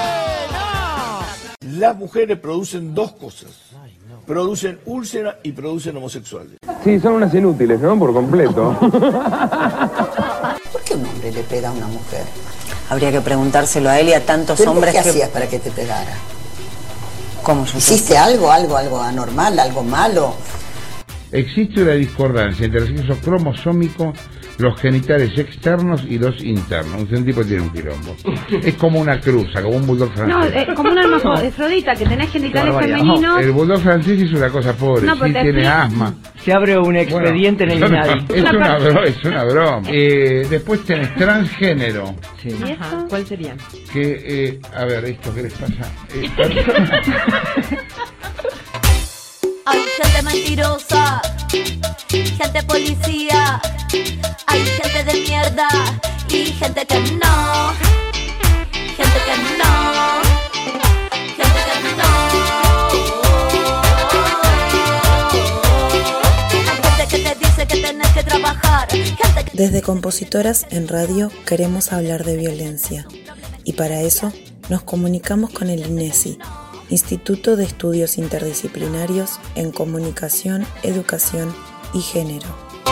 Las mujeres producen dos cosas. Producen úlceras y producen homosexuales. Sí, son unas inútiles, ¿no? Por completo. ¿Por qué un hombre le pega a una mujer? Habría que preguntárselo a él y a tantos ¿Pero hombres qué que... hacías para que te pegara? ¿Cómo yo ¿Hiciste algo, algo, algo anormal, algo malo? Existe una discordancia entre el sexo cromosómico, los genitales externos y los internos. Un tipo tiene un quilombo. Es como una cruza, como un bulldog francés. No, es como una hermafrodita que tenés genitales Barbaridad. femeninos. No, el bulldog francés es una cosa pobre, No, sí pero te tiene explico. asma. Se abre un expediente Bueno, en el es una- INADI. Es una, bro- es una broma. Eh, después tenés transgénero. Sí. Ajá. ¿Cuál sería? Que, eh, a ver, ¿esto qué les pasa? Eh, personas- Hay gente mentirosa, gente policía, hay gente de mierda y gente que no, gente que no, gente que no. Hay gente que te dice que tenés que trabajar, gente que... Desde Compositoras en Radio queremos hablar de violencia y para eso nos comunicamos con el INESI, Instituto de Estudios Interdisciplinarios en Comunicación, Educación y Género.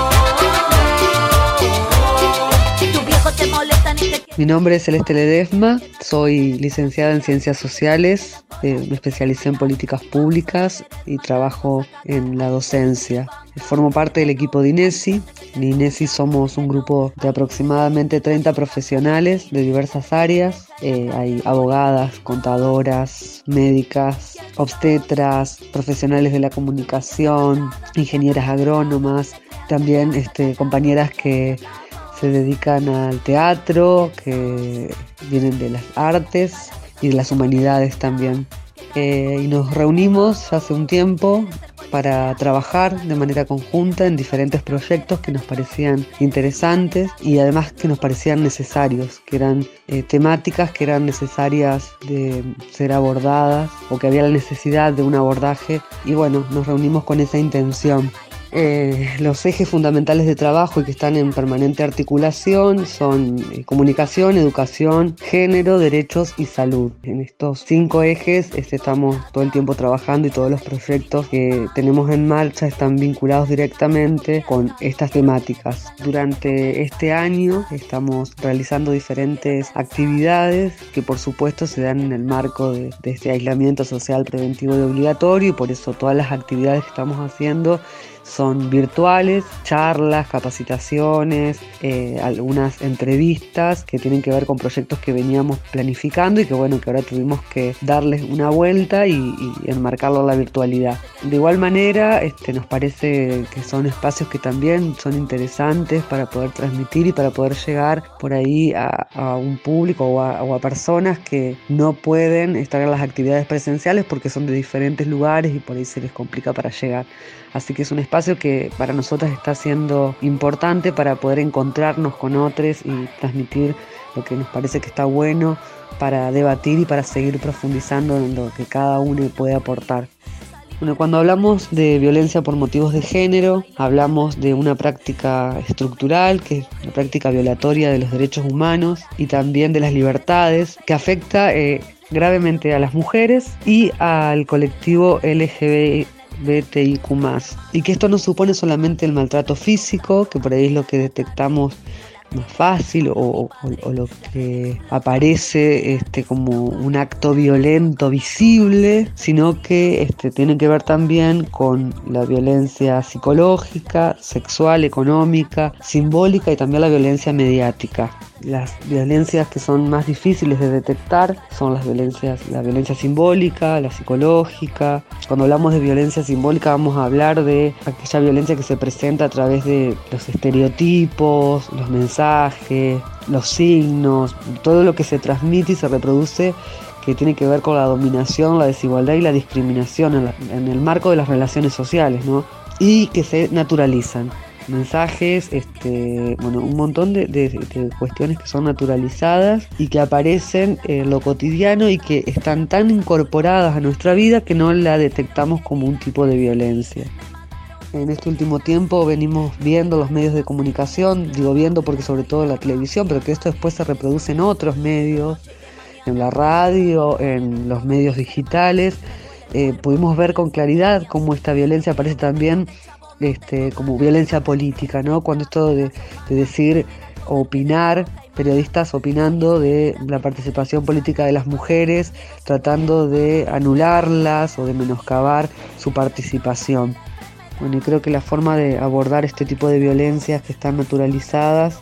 Mi nombre es Celeste Ledesma, soy licenciada en Ciencias Sociales, eh, me especialicé en políticas públicas y trabajo en la docencia. Formo parte del equipo de INESI. En INESI somos un grupo de aproximadamente treinta profesionales de diversas áreas. Eh, hay abogadas, contadoras, médicas, obstetras, profesionales de la comunicación, ingenieras agrónomas, también este, compañeras que se dedican al teatro, que vienen de las artes y de las humanidades también. Eh, y nos reunimos hace un tiempo para trabajar de manera conjunta en diferentes proyectos que nos parecían interesantes y además que nos parecían necesarios, que eran eh, temáticas que eran necesarias de ser abordadas o que había la necesidad de un abordaje y bueno, nos reunimos con esa intención. Eh, los ejes fundamentales de trabajo y que están en permanente articulación son eh, comunicación, educación, género, derechos y salud. En estos cinco ejes este, estamos todo el tiempo trabajando y todos los proyectos que tenemos en marcha están vinculados directamente con estas temáticas. Durante este año estamos realizando diferentes actividades que por supuesto se dan en el marco de, de este aislamiento social preventivo y obligatorio y por eso todas las actividades que estamos haciendo son virtuales, charlas, capacitaciones, eh, algunas entrevistas que tienen que ver con proyectos que veníamos planificando y que bueno, que ahora tuvimos que darles una vuelta y, y enmarcarlo en la virtualidad. De igual manera, este, nos parece que son espacios que también son interesantes para poder transmitir y para poder llegar por ahí a, a un público o a, o a personas que no pueden estar en las actividades presenciales porque son de diferentes lugares y por ahí se les complica para llegar. Así que es un espacio que para nosotras está siendo importante para poder encontrarnos con otros y transmitir lo que nos parece que está bueno para debatir y para seguir profundizando en lo que cada uno puede aportar. Bueno, cuando hablamos de violencia por motivos de género, hablamos de una práctica estructural, que es una práctica violatoria de los derechos humanos y también de las libertades, que afecta eh, gravemente a las mujeres y al colectivo L G B T I Q más, y que esto no supone solamente el maltrato físico, que por ahí es lo que detectamos más fácil o, o, o lo que aparece este, como un acto violento visible, sino que este, tiene que ver también con la violencia psicológica, sexual, económica, simbólica y también la violencia mediática. Las violencias que son más difíciles de detectar son las violencias, la violencia simbólica, la psicológica. Cuando hablamos de violencia simbólica vamos a hablar de aquella violencia que se presenta a través de los estereotipos, los mensajes, los signos, todo lo que se transmite y se reproduce que tiene que ver con la dominación, la desigualdad y la discriminación en, la, en el marco de las relaciones sociales, ¿no? Y que se naturalizan. Mensajes, este, bueno, un montón de, de, de cuestiones que son naturalizadas y que aparecen en lo cotidiano y que están tan incorporadas a nuestra vida que no la detectamos como un tipo de violencia. En este último tiempo venimos viendo los medios de comunicación, digo viendo porque sobre todo en la televisión, pero que esto después se reproduce en otros medios, en la radio, en los medios digitales. Eh, pudimos ver con claridad cómo esta violencia aparece también Este, como violencia política, ¿no? Cuando esto de, de decir o opinar, periodistas opinando de la participación política de las mujeres, tratando de anularlas o de menoscabar su participación. Bueno, y creo que la forma de abordar este tipo de violencias que están naturalizadas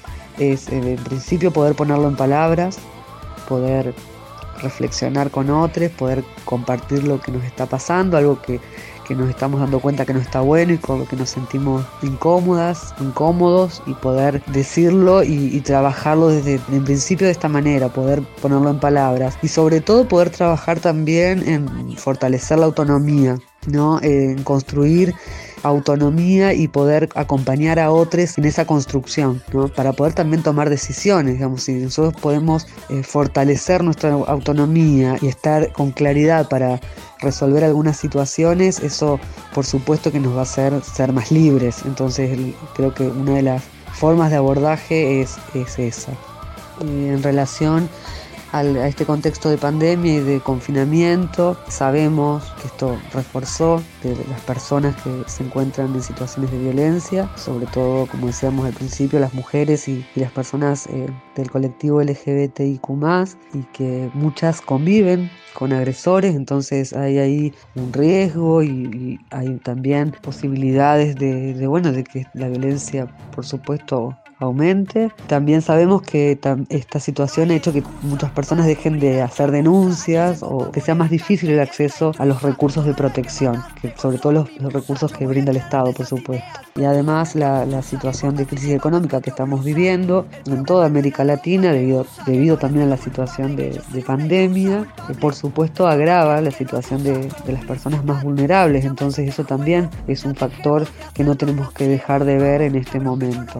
es, eh, en principio, poder ponerlo en palabras, poder reflexionar con otros, poder compartir lo que nos está pasando, algo que que nos estamos dando cuenta que no está bueno y con lo que nos sentimos incómodas, incómodos y poder decirlo y, y trabajarlo desde el principio de esta manera, poder ponerlo en palabras y sobre todo poder trabajar también en fortalecer la autonomía. ¿no? En construir autonomía y poder acompañar a otros en esa construcción, ¿no? Para poder también tomar decisiones, digamos, si nosotros podemos eh, fortalecer nuestra autonomía y estar con claridad para resolver algunas situaciones, eso por supuesto que nos va a hacer ser más libres. Entonces el, creo que una de las formas de abordaje es, es esa. Eh, en relación al, a este contexto de pandemia y de confinamiento, sabemos que esto reforzó de las personas que se encuentran en situaciones de violencia, sobre todo, como decíamos al principio, las mujeres y, y las personas eh, del colectivo L G B T I Q más, y que muchas conviven con agresores, entonces hay ahí un riesgo y, y hay también posibilidades de, de, bueno, de que la violencia, por supuesto, aumente. También sabemos que tam- esta situación ha hecho que muchas personas dejen de hacer denuncias o que sea más difícil el acceso a los recursos de protección, que sobre todo los, los recursos que brinda el Estado, por supuesto. Y además la, la situación de crisis económica que estamos viviendo en toda América Latina, debido, debido también a la situación de, de pandemia, que por supuesto agrava la situación de, de las personas más vulnerables. Entonces eso también es un factor que no tenemos que dejar de ver en este momento.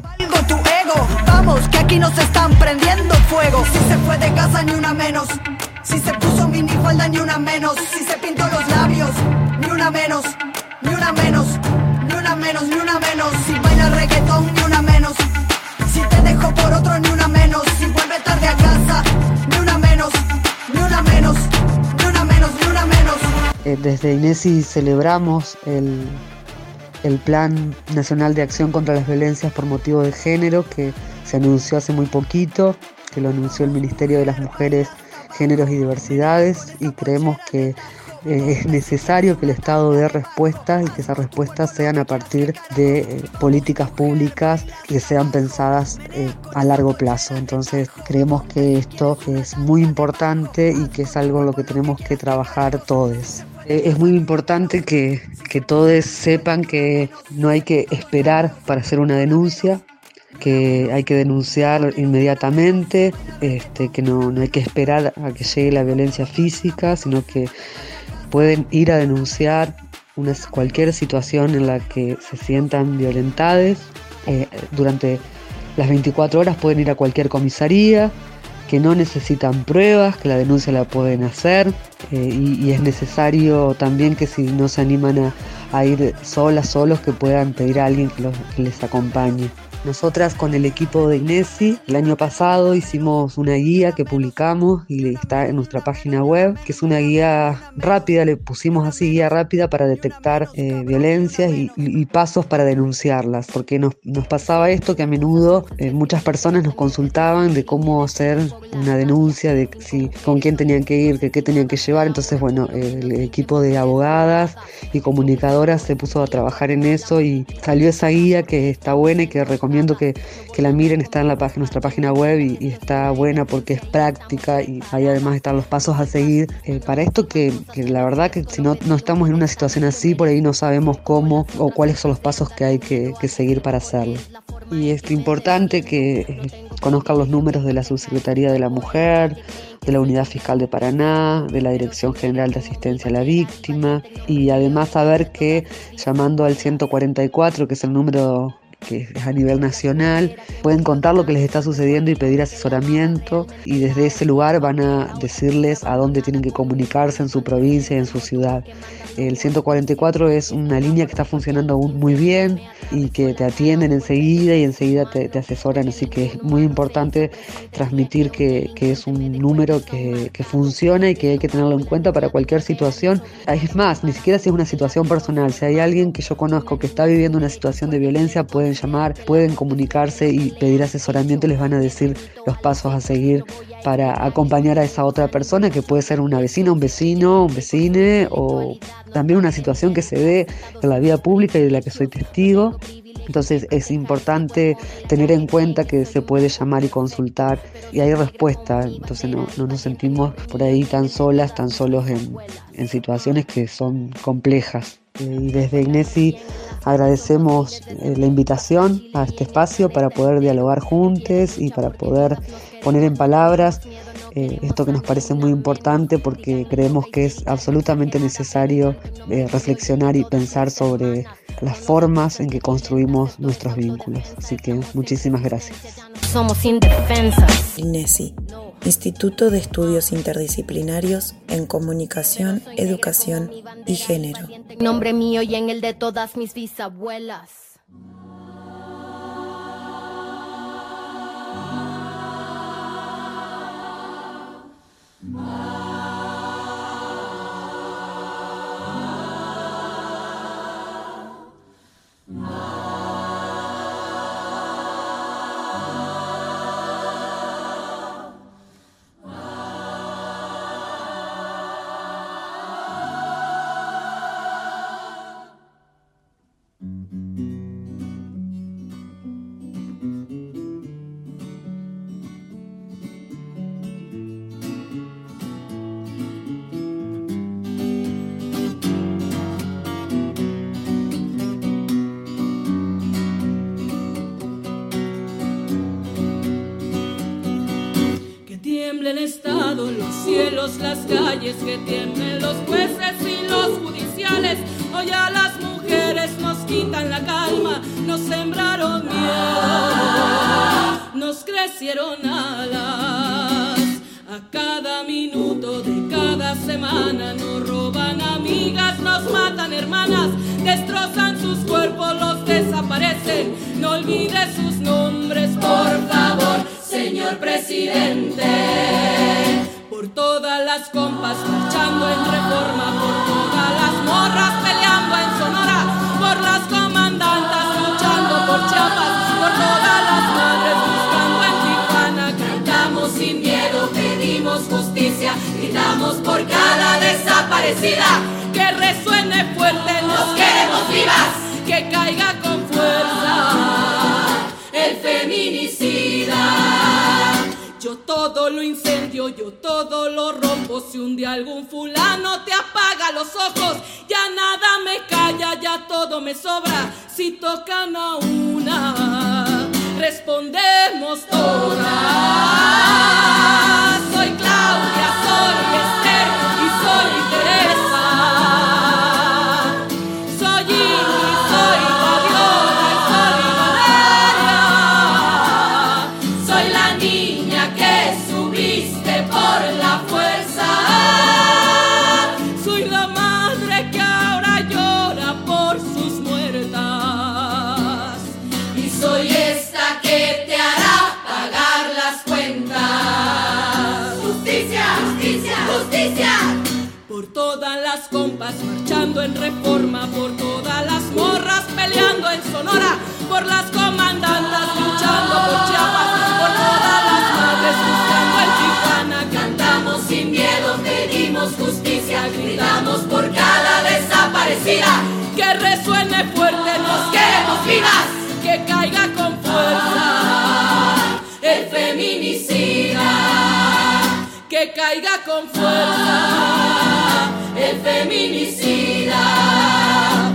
Vamos, que aquí nos están prendiendo fuego. Si se fue de casa ni una menos, si se puso minifalda ni una menos, si se pintó los labios ni una menos, ni una menos, ni una menos, ni una menos, si baila reggaetón ni una menos, si te dejó por otro ni una menos, si vuelve tarde a casa ni una menos, ni una menos, ni una menos, ni una menos. Eh, desde INESI celebramos el el Plan Nacional de Acción contra las Violencias por Motivo de Género, que se anunció hace muy poquito, que lo anunció el Ministerio de las Mujeres, Géneros y Diversidades, y creemos que eh, es necesario que el Estado dé respuestas y que esas respuestas sean a partir de eh, políticas públicas que sean pensadas eh, a largo plazo. Entonces creemos que esto es muy importante y que es algo en lo que tenemos que trabajar todos. Es muy importante que, que todos sepan que no hay que esperar para hacer una denuncia, que hay que denunciar inmediatamente, este, que no, no hay que esperar a que llegue la violencia física, sino que pueden ir a denunciar una, cualquier situación en la que se sientan violentadas. Eh, durante las veinticuatro horas pueden ir a cualquier comisaría, que no necesitan pruebas, que la denuncia la pueden hacer, eh, y, y es necesario también que si no se animan a, a ir solas, solos, que puedan pedir a alguien que, los, que les acompañe. Nosotras con el equipo de INESI el año pasado hicimos una guía que publicamos y está en nuestra página web, que es una guía rápida, le pusimos así guía rápida para detectar eh, violencias y, y, y pasos para denunciarlas, porque nos, nos pasaba esto que a menudo eh, muchas personas nos consultaban de cómo hacer una denuncia, de si, con quién tenían que ir, que qué tenían que llevar. Entonces bueno, el equipo de abogadas y comunicadoras se puso a trabajar en eso y salió esa guía que está buena y que recomiendo Que, que la miren. Está en la página, nuestra página web y, y está buena porque es práctica y ahí además están los pasos a seguir eh, para esto que, que la verdad que si no, no estamos en una situación así, por ahí no sabemos cómo o cuáles son los pasos que hay que, que seguir para hacerlo. Y es importante que eh, conozcan los números de la Subsecretaría de la Mujer, de la Unidad Fiscal de Paraná, de la Dirección General de Asistencia a la Víctima, y además saber que llamando al ciento cuarenta y cuatro, que es el número que es a nivel nacional, pueden contar lo que les está sucediendo y pedir asesoramiento, y desde ese lugar van a decirles a dónde tienen que comunicarse en su provincia y en su ciudad. El ciento cuarenta y cuatro es una línea que está funcionando muy bien y que te atienden enseguida y enseguida te, te asesoran, así que es muy importante transmitir que, que es un número que, que funciona y que hay que tenerlo en cuenta para cualquier situación. Es más, ni siquiera si es una situación personal, si hay alguien que yo conozco que está viviendo una situación de violencia, pueden llamar, pueden comunicarse y pedir asesoramiento y les van a decir los pasos a seguir para acompañar a esa otra persona, que puede ser una vecina, un vecino, un vecine, o también una situación que se dé en la vida pública y de la que soy testigo. Entonces es importante tener en cuenta que se puede llamar y consultar y hay respuesta, entonces no, no nos sentimos por ahí tan solas, tan solos en, en situaciones que son complejas. Y desde INESI agradecemos eh, la invitación a este espacio para poder dialogar juntos y para poder poner en palabras eh, esto que nos parece muy importante, porque creemos que es absolutamente necesario eh, reflexionar y pensar sobre las formas en que construimos nuestros vínculos. Así que muchísimas gracias. Somos indefensas. INESI, Instituto de Estudios Interdisciplinarios en Comunicación, Educación y Género. En nombre mío y en el de todas mis bisabuelas. El Estado, los cielos, las calles, que tiemblen los jueces y los judiciales. Hoy a las mujeres nos quitan la calma, nos sembraron miedo, nos crecieron alas. A cada minuto de cada semana nos roban amigas, nos matan hermanas, destrozan sus cuerpos, los desaparecen. No olvide sus nombres, por favor, señor presidente. Por todas las compas marchando en Reforma, por todas las morras peleando en Sonora, por las comandantas luchando por Chiapas, por todas las madres buscando en Tijuana. Cantamos sin miedo, pedimos justicia, gritamos por cada desaparecida. Que resuene fuerte, nos queremos vivas, que caiga con fuerza el feminicida. Yo todo lo incendio, yo todo lo rompo. Si un día algún fulano te apaga los ojos, ya nada me calla, ya todo me sobra. Si tocan a una, respondemos todas. Soy Claudia, soy Esther y soy Teresa. Soy Ingrid, soy Fabiola y soy Valeria. Soy la niña que subiste por la fuerza. Soy la madre que ahora llora por sus muertas. Y soy esta que te hará pagar las cuentas. Justicia, justicia, justicia. Por todas las compas marchando en Reforma, por todas las morras peleando en Sonora, por las comandantas luchando por Chiapas, por todas las madres buscando en Tijuana. Cantamos sin miedo, pedimos justicia, gritamos por cada desaparecida. Que resuene fuerte, nos queremos vivas, que caiga con fuerza el feminicida. Que caiga con fuerza el feminicida.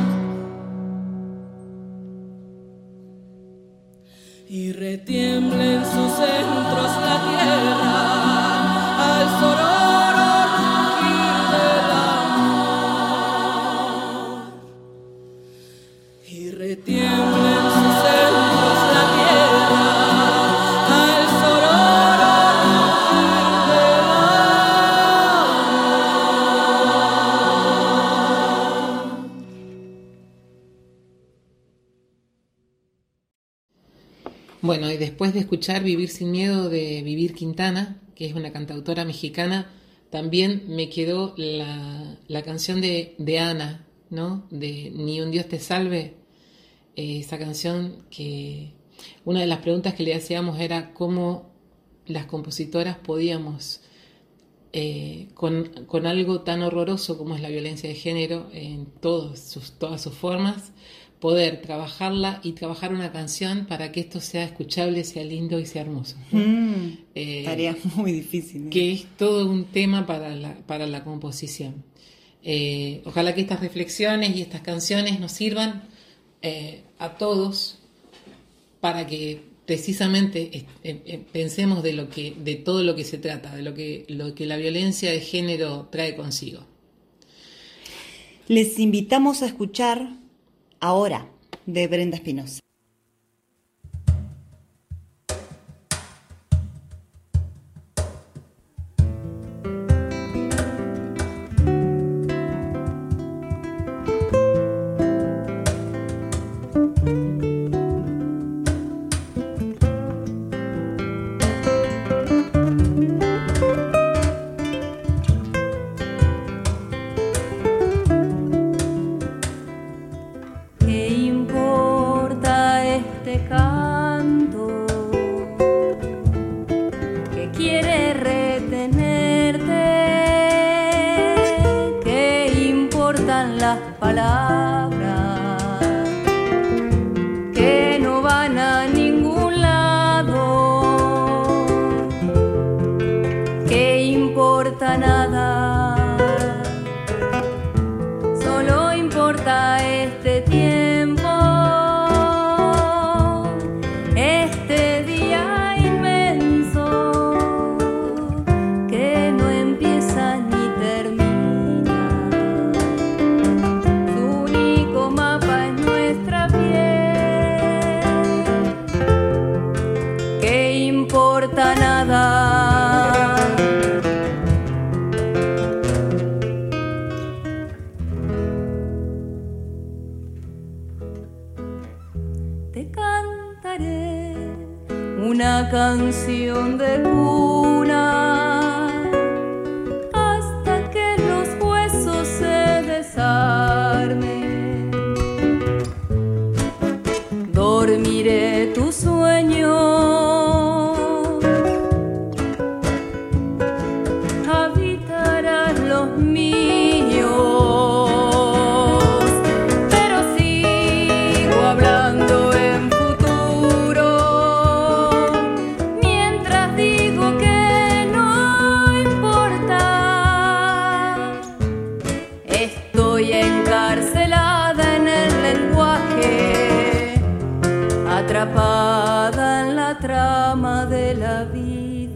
Y retiembla en sus centros la tierra al sororo rugir del amor. Y retiembla en sus centros la tierra al sororo rugir del amor. Bueno, y después de escuchar Vivir sin miedo de Vivir Quintana, que es una cantautora mexicana, también me quedó la, la canción de, de Ana, ¿no? De Ni un Dios te salve. Eh, esa canción que una de las preguntas que le hacíamos era cómo las compositoras podíamos, eh, con, con algo tan horroroso como es la violencia de género en todos sus, todas sus formas, poder trabajarla y trabajar una canción para que esto sea escuchable, sea lindo y sea hermoso, ¿no? Mm, eh, tarea muy difícil, ¿eh? Que es todo un tema para la, para la composición. Eh, ojalá que estas reflexiones y estas canciones nos sirvan eh, a todos para que precisamente eh, eh, pensemos de lo que, de todo lo que se trata, de lo que, lo que la violencia de género trae consigo. Les invitamos a escuchar Ahora, de Brenda Espinosa. Canción de cuna hasta que los huesos se desarmen. Dormiré tu sueño, habitarán los míos, pero sigo hablando en atrapada en la trama de la vida.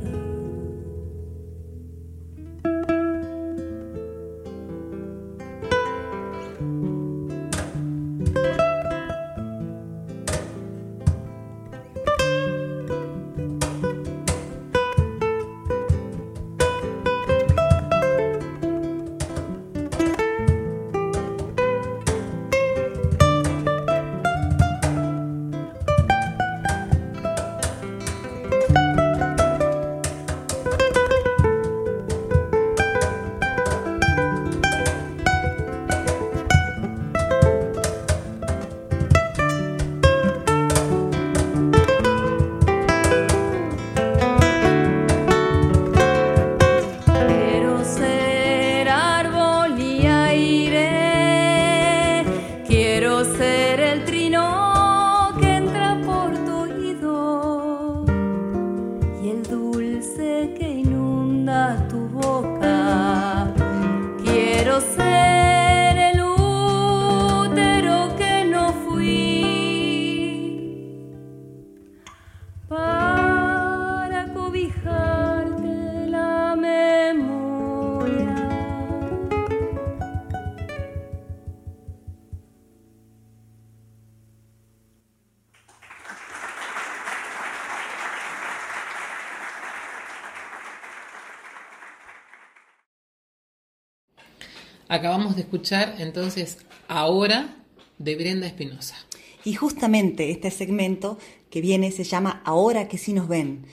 Acabamos de escuchar entonces Ahora de Brenda Espinosa. Y justamente este segmento que viene se llama Ahora que sí nos ven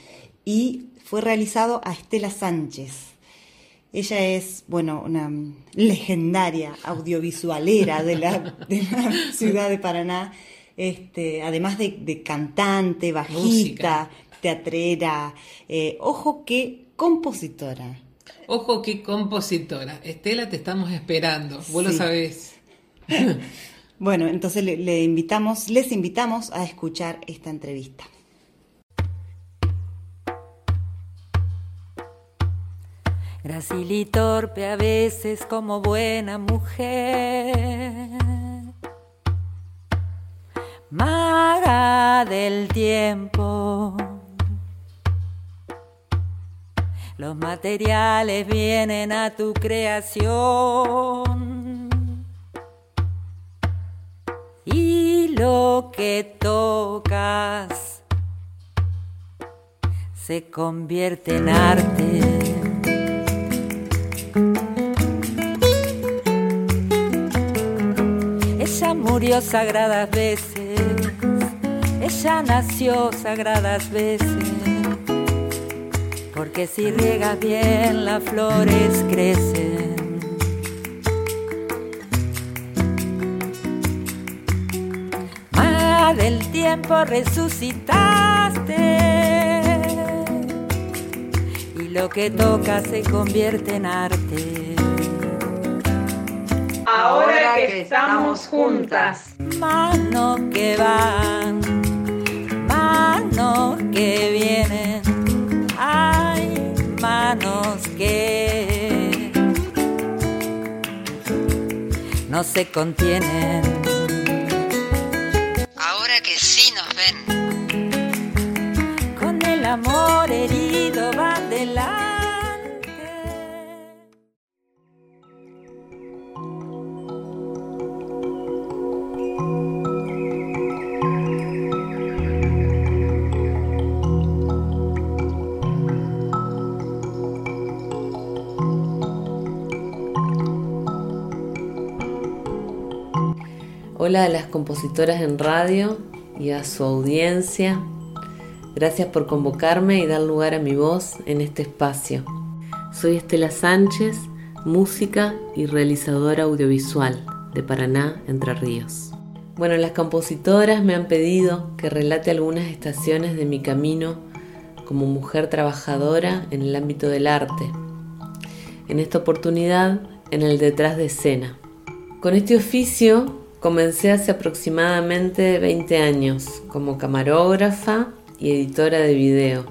y fue realizado a Estela Sánchez. Ella es, bueno, una legendaria audiovisualera de la, de la ciudad de Paraná, este, además de, de cantante, bajista, música, teatrera, eh, ojo que compositora. Ojo qué compositora. Estela, te estamos esperando. Vos Sí. lo sabés. Bueno, entonces le, le invitamos, les invitamos a escuchar esta entrevista. Grácil y torpe a veces como buena mujer, Ma del tiempo. Los materiales vienen a tu creación y lo que tocas se convierte en arte. Ella murió sagradas veces, ella nació sagradas veces. Porque si riegas bien las flores crecen. Ma del tiempo resucitaste y lo que toca se convierte en arte. Ahora que estamos juntas. Manos que van, manos que vienen. Hay manos que no se contienen. Ahora que sí nos ven. Con el amor herido van delante. Hola a las compositoras en radio y a su audiencia. Gracias por convocarme y dar lugar a mi voz en este espacio. Soy Estela Sánchez, música y realizadora audiovisual de Paraná, Entre Ríos. Bueno, las compositoras me han pedido que relate algunas estaciones de mi camino como mujer trabajadora en el ámbito del arte. En esta oportunidad, en el detrás de escena. Con este oficio comencé hace aproximadamente veinte años como camarógrafa y editora de video.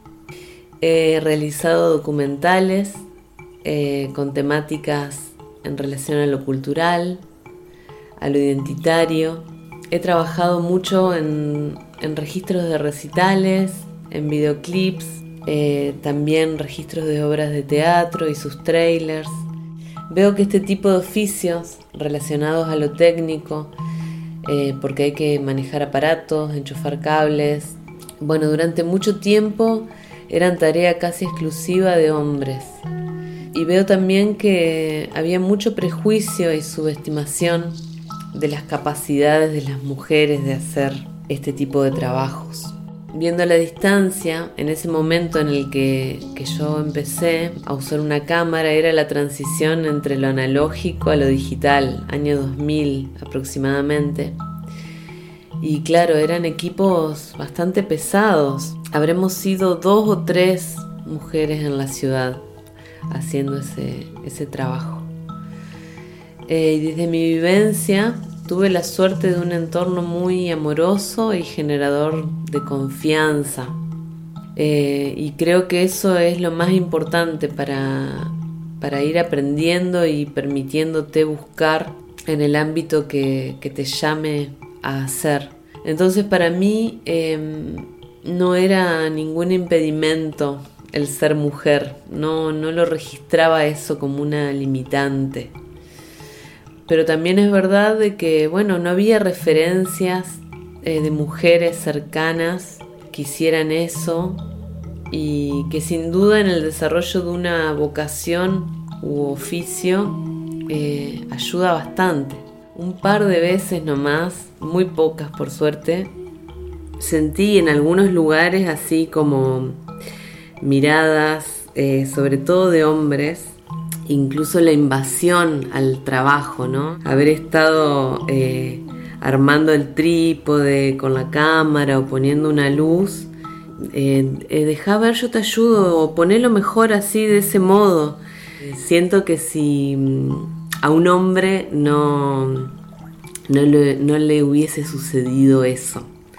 He realizado documentales eh, con temáticas en relación a lo cultural, a lo identitario. He trabajado mucho en, en registros de recitales, en videoclips, eh, también registros de obras de teatro y sus trailers. Veo que este tipo de oficios relacionados a lo técnico, eh, porque hay que manejar aparatos, enchufar cables, bueno, durante mucho tiempo eran tarea casi exclusiva de hombres. Y veo también que había mucho prejuicio y subestimación de las capacidades de las mujeres de hacer este tipo de trabajos. Viendo la distancia, en ese momento en el que, que yo empecé a usar una cámara, era la transición entre lo analógico a lo digital, año dos mil aproximadamente. Y claro, eran equipos bastante pesados. Habremos sido dos o tres mujeres en la ciudad haciendo ese, ese trabajo. Eh, y desde mi vivencia, tuve la suerte de un entorno muy amoroso y generador de confianza. Eh, y creo que eso es lo más importante para, para ir aprendiendo y permitiéndote buscar en el ámbito que, que te llame a hacer. Entonces para mí eh, no era ningún impedimento el ser mujer. No, no lo registraba eso como una limitante. Pero también es verdad de que, bueno, no había referencias eh, de mujeres cercanas que hicieran eso y que sin duda en el desarrollo de una vocación u oficio eh, ayuda bastante. Un par de veces nomás, muy pocas por suerte, sentí en algunos lugares así como miradas, eh, sobre todo de hombres, incluso la invasión al trabajo, ¿no? Haber estado eh, armando el trípode con la cámara o poniendo una luz, eh, eh, dejá ver, yo te ayudo, o ponelo mejor así, de ese modo. Siento que si a un hombre no, no, le, no le hubiese sucedido eso,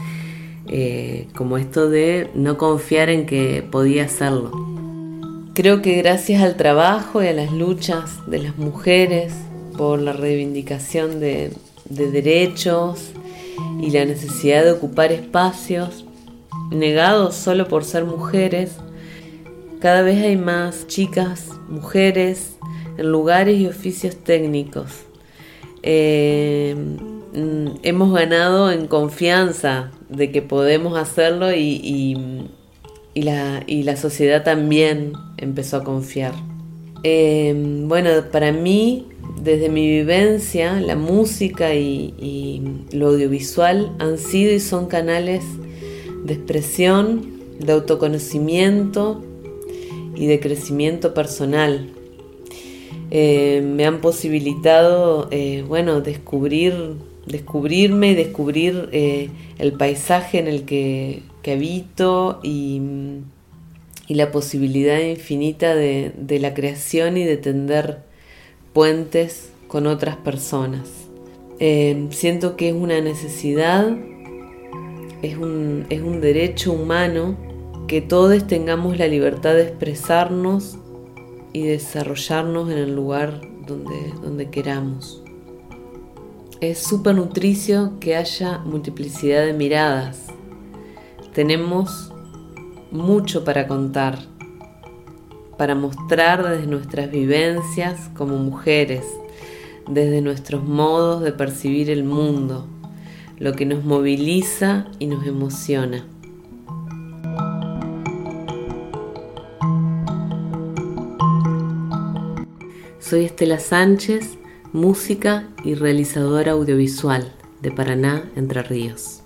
eh, como esto de no confiar en que podía hacerlo. Creo que gracias al trabajo y a las luchas de las mujeres por la reivindicación de, de derechos y la necesidad de ocupar espacios negados solo por ser mujeres, cada vez hay más chicas, mujeres, en lugares y oficios técnicos. Eh, hemos ganado en confianza de que podemos hacerlo y, y, y, la, y la sociedad también empezó a confiar. Eh, bueno, para mí, desde mi vivencia, la música y, y lo audiovisual han sido y son canales de expresión, de autoconocimiento y de crecimiento personal. Eh, me han posibilitado, eh, bueno, descubrir, descubrirme y descubrir eh, el paisaje en el que, que habito y, y la posibilidad infinita de, de la creación y de tender puentes con otras personas. Eh, siento que es una necesidad, es un, es un derecho humano que todos tengamos la libertad de expresarnos y desarrollarnos en el lugar donde, donde queramos. Es súper nutricio que haya multiplicidad de miradas. Tenemos mucho para contar, para mostrar desde nuestras vivencias como mujeres, desde nuestros modos de percibir el mundo, lo que nos moviliza y nos emociona. Soy Estela Sánchez, música y realizadora audiovisual de Paraná, Entre Ríos.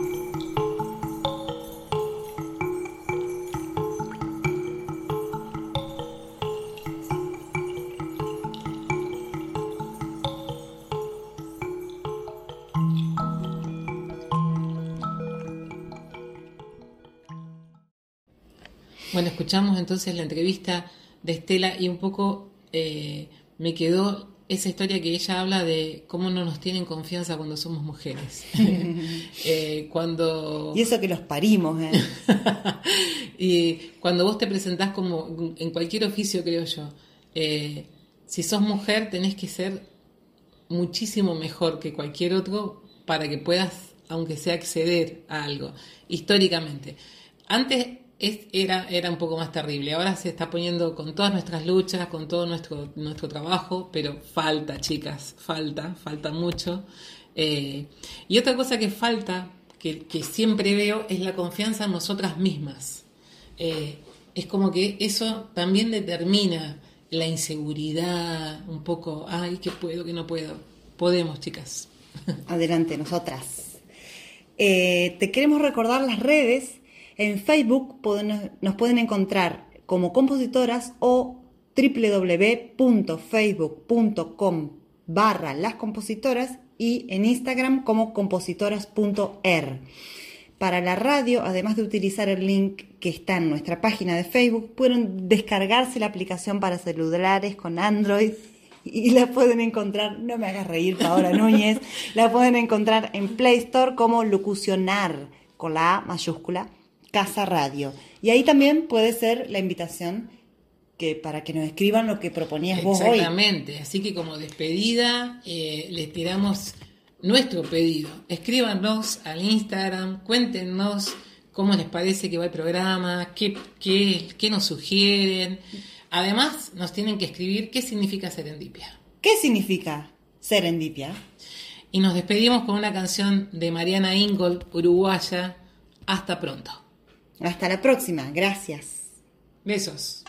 Bueno, escuchamos entonces la entrevista de Estela y un poco eh, me quedó esa historia que ella habla de cómo no nos tienen confianza cuando somos mujeres. eh, cuando Y eso que los parimos, ¿eh? Y cuando vos te presentás como en cualquier oficio, creo yo, eh, si sos mujer tenés que ser muchísimo mejor que cualquier otro para que puedas, aunque sea, acceder a algo, históricamente. Antes Es, era, era un poco más terrible. Ahora se está poniendo con todas nuestras luchas, con todo nuestro, nuestro trabajo, pero falta, chicas, falta, falta mucho. Eh, y otra cosa que falta, que, que siempre veo, es la confianza en nosotras mismas. Eh, es como que eso también determina la inseguridad, un poco, ay, que puedo, que no puedo. Podemos, chicas. Adelante, nosotras. Eh, te queremos recordar las redes. En Facebook pueden, nos pueden encontrar como compositoras o doble u doble u doble u punto facebook punto com barra las compositoras y en Instagram como compositoras punto er. Para la radio, además de utilizar el link que está en nuestra página de Facebook, pueden descargarse la aplicación para celulares con Android y la pueden encontrar, no me hagas reír, Paola Núñez, la pueden encontrar en Play Store como Locucionar, con la A mayúscula, Casa Radio. Y ahí también puede ser la invitación que para que nos escriban lo que proponías vos hoy. Exactamente, así que como despedida eh, les tiramos nuestro pedido. Escríbanos al Instagram, cuéntenos cómo les parece que va el programa, qué, qué, qué nos sugieren. Además nos tienen que escribir qué significa serendipia. ¿Qué significa serendipia? Y nos despedimos con una canción de Mariana Ingold, uruguaya. Hasta pronto. Hasta la próxima, gracias. Besos.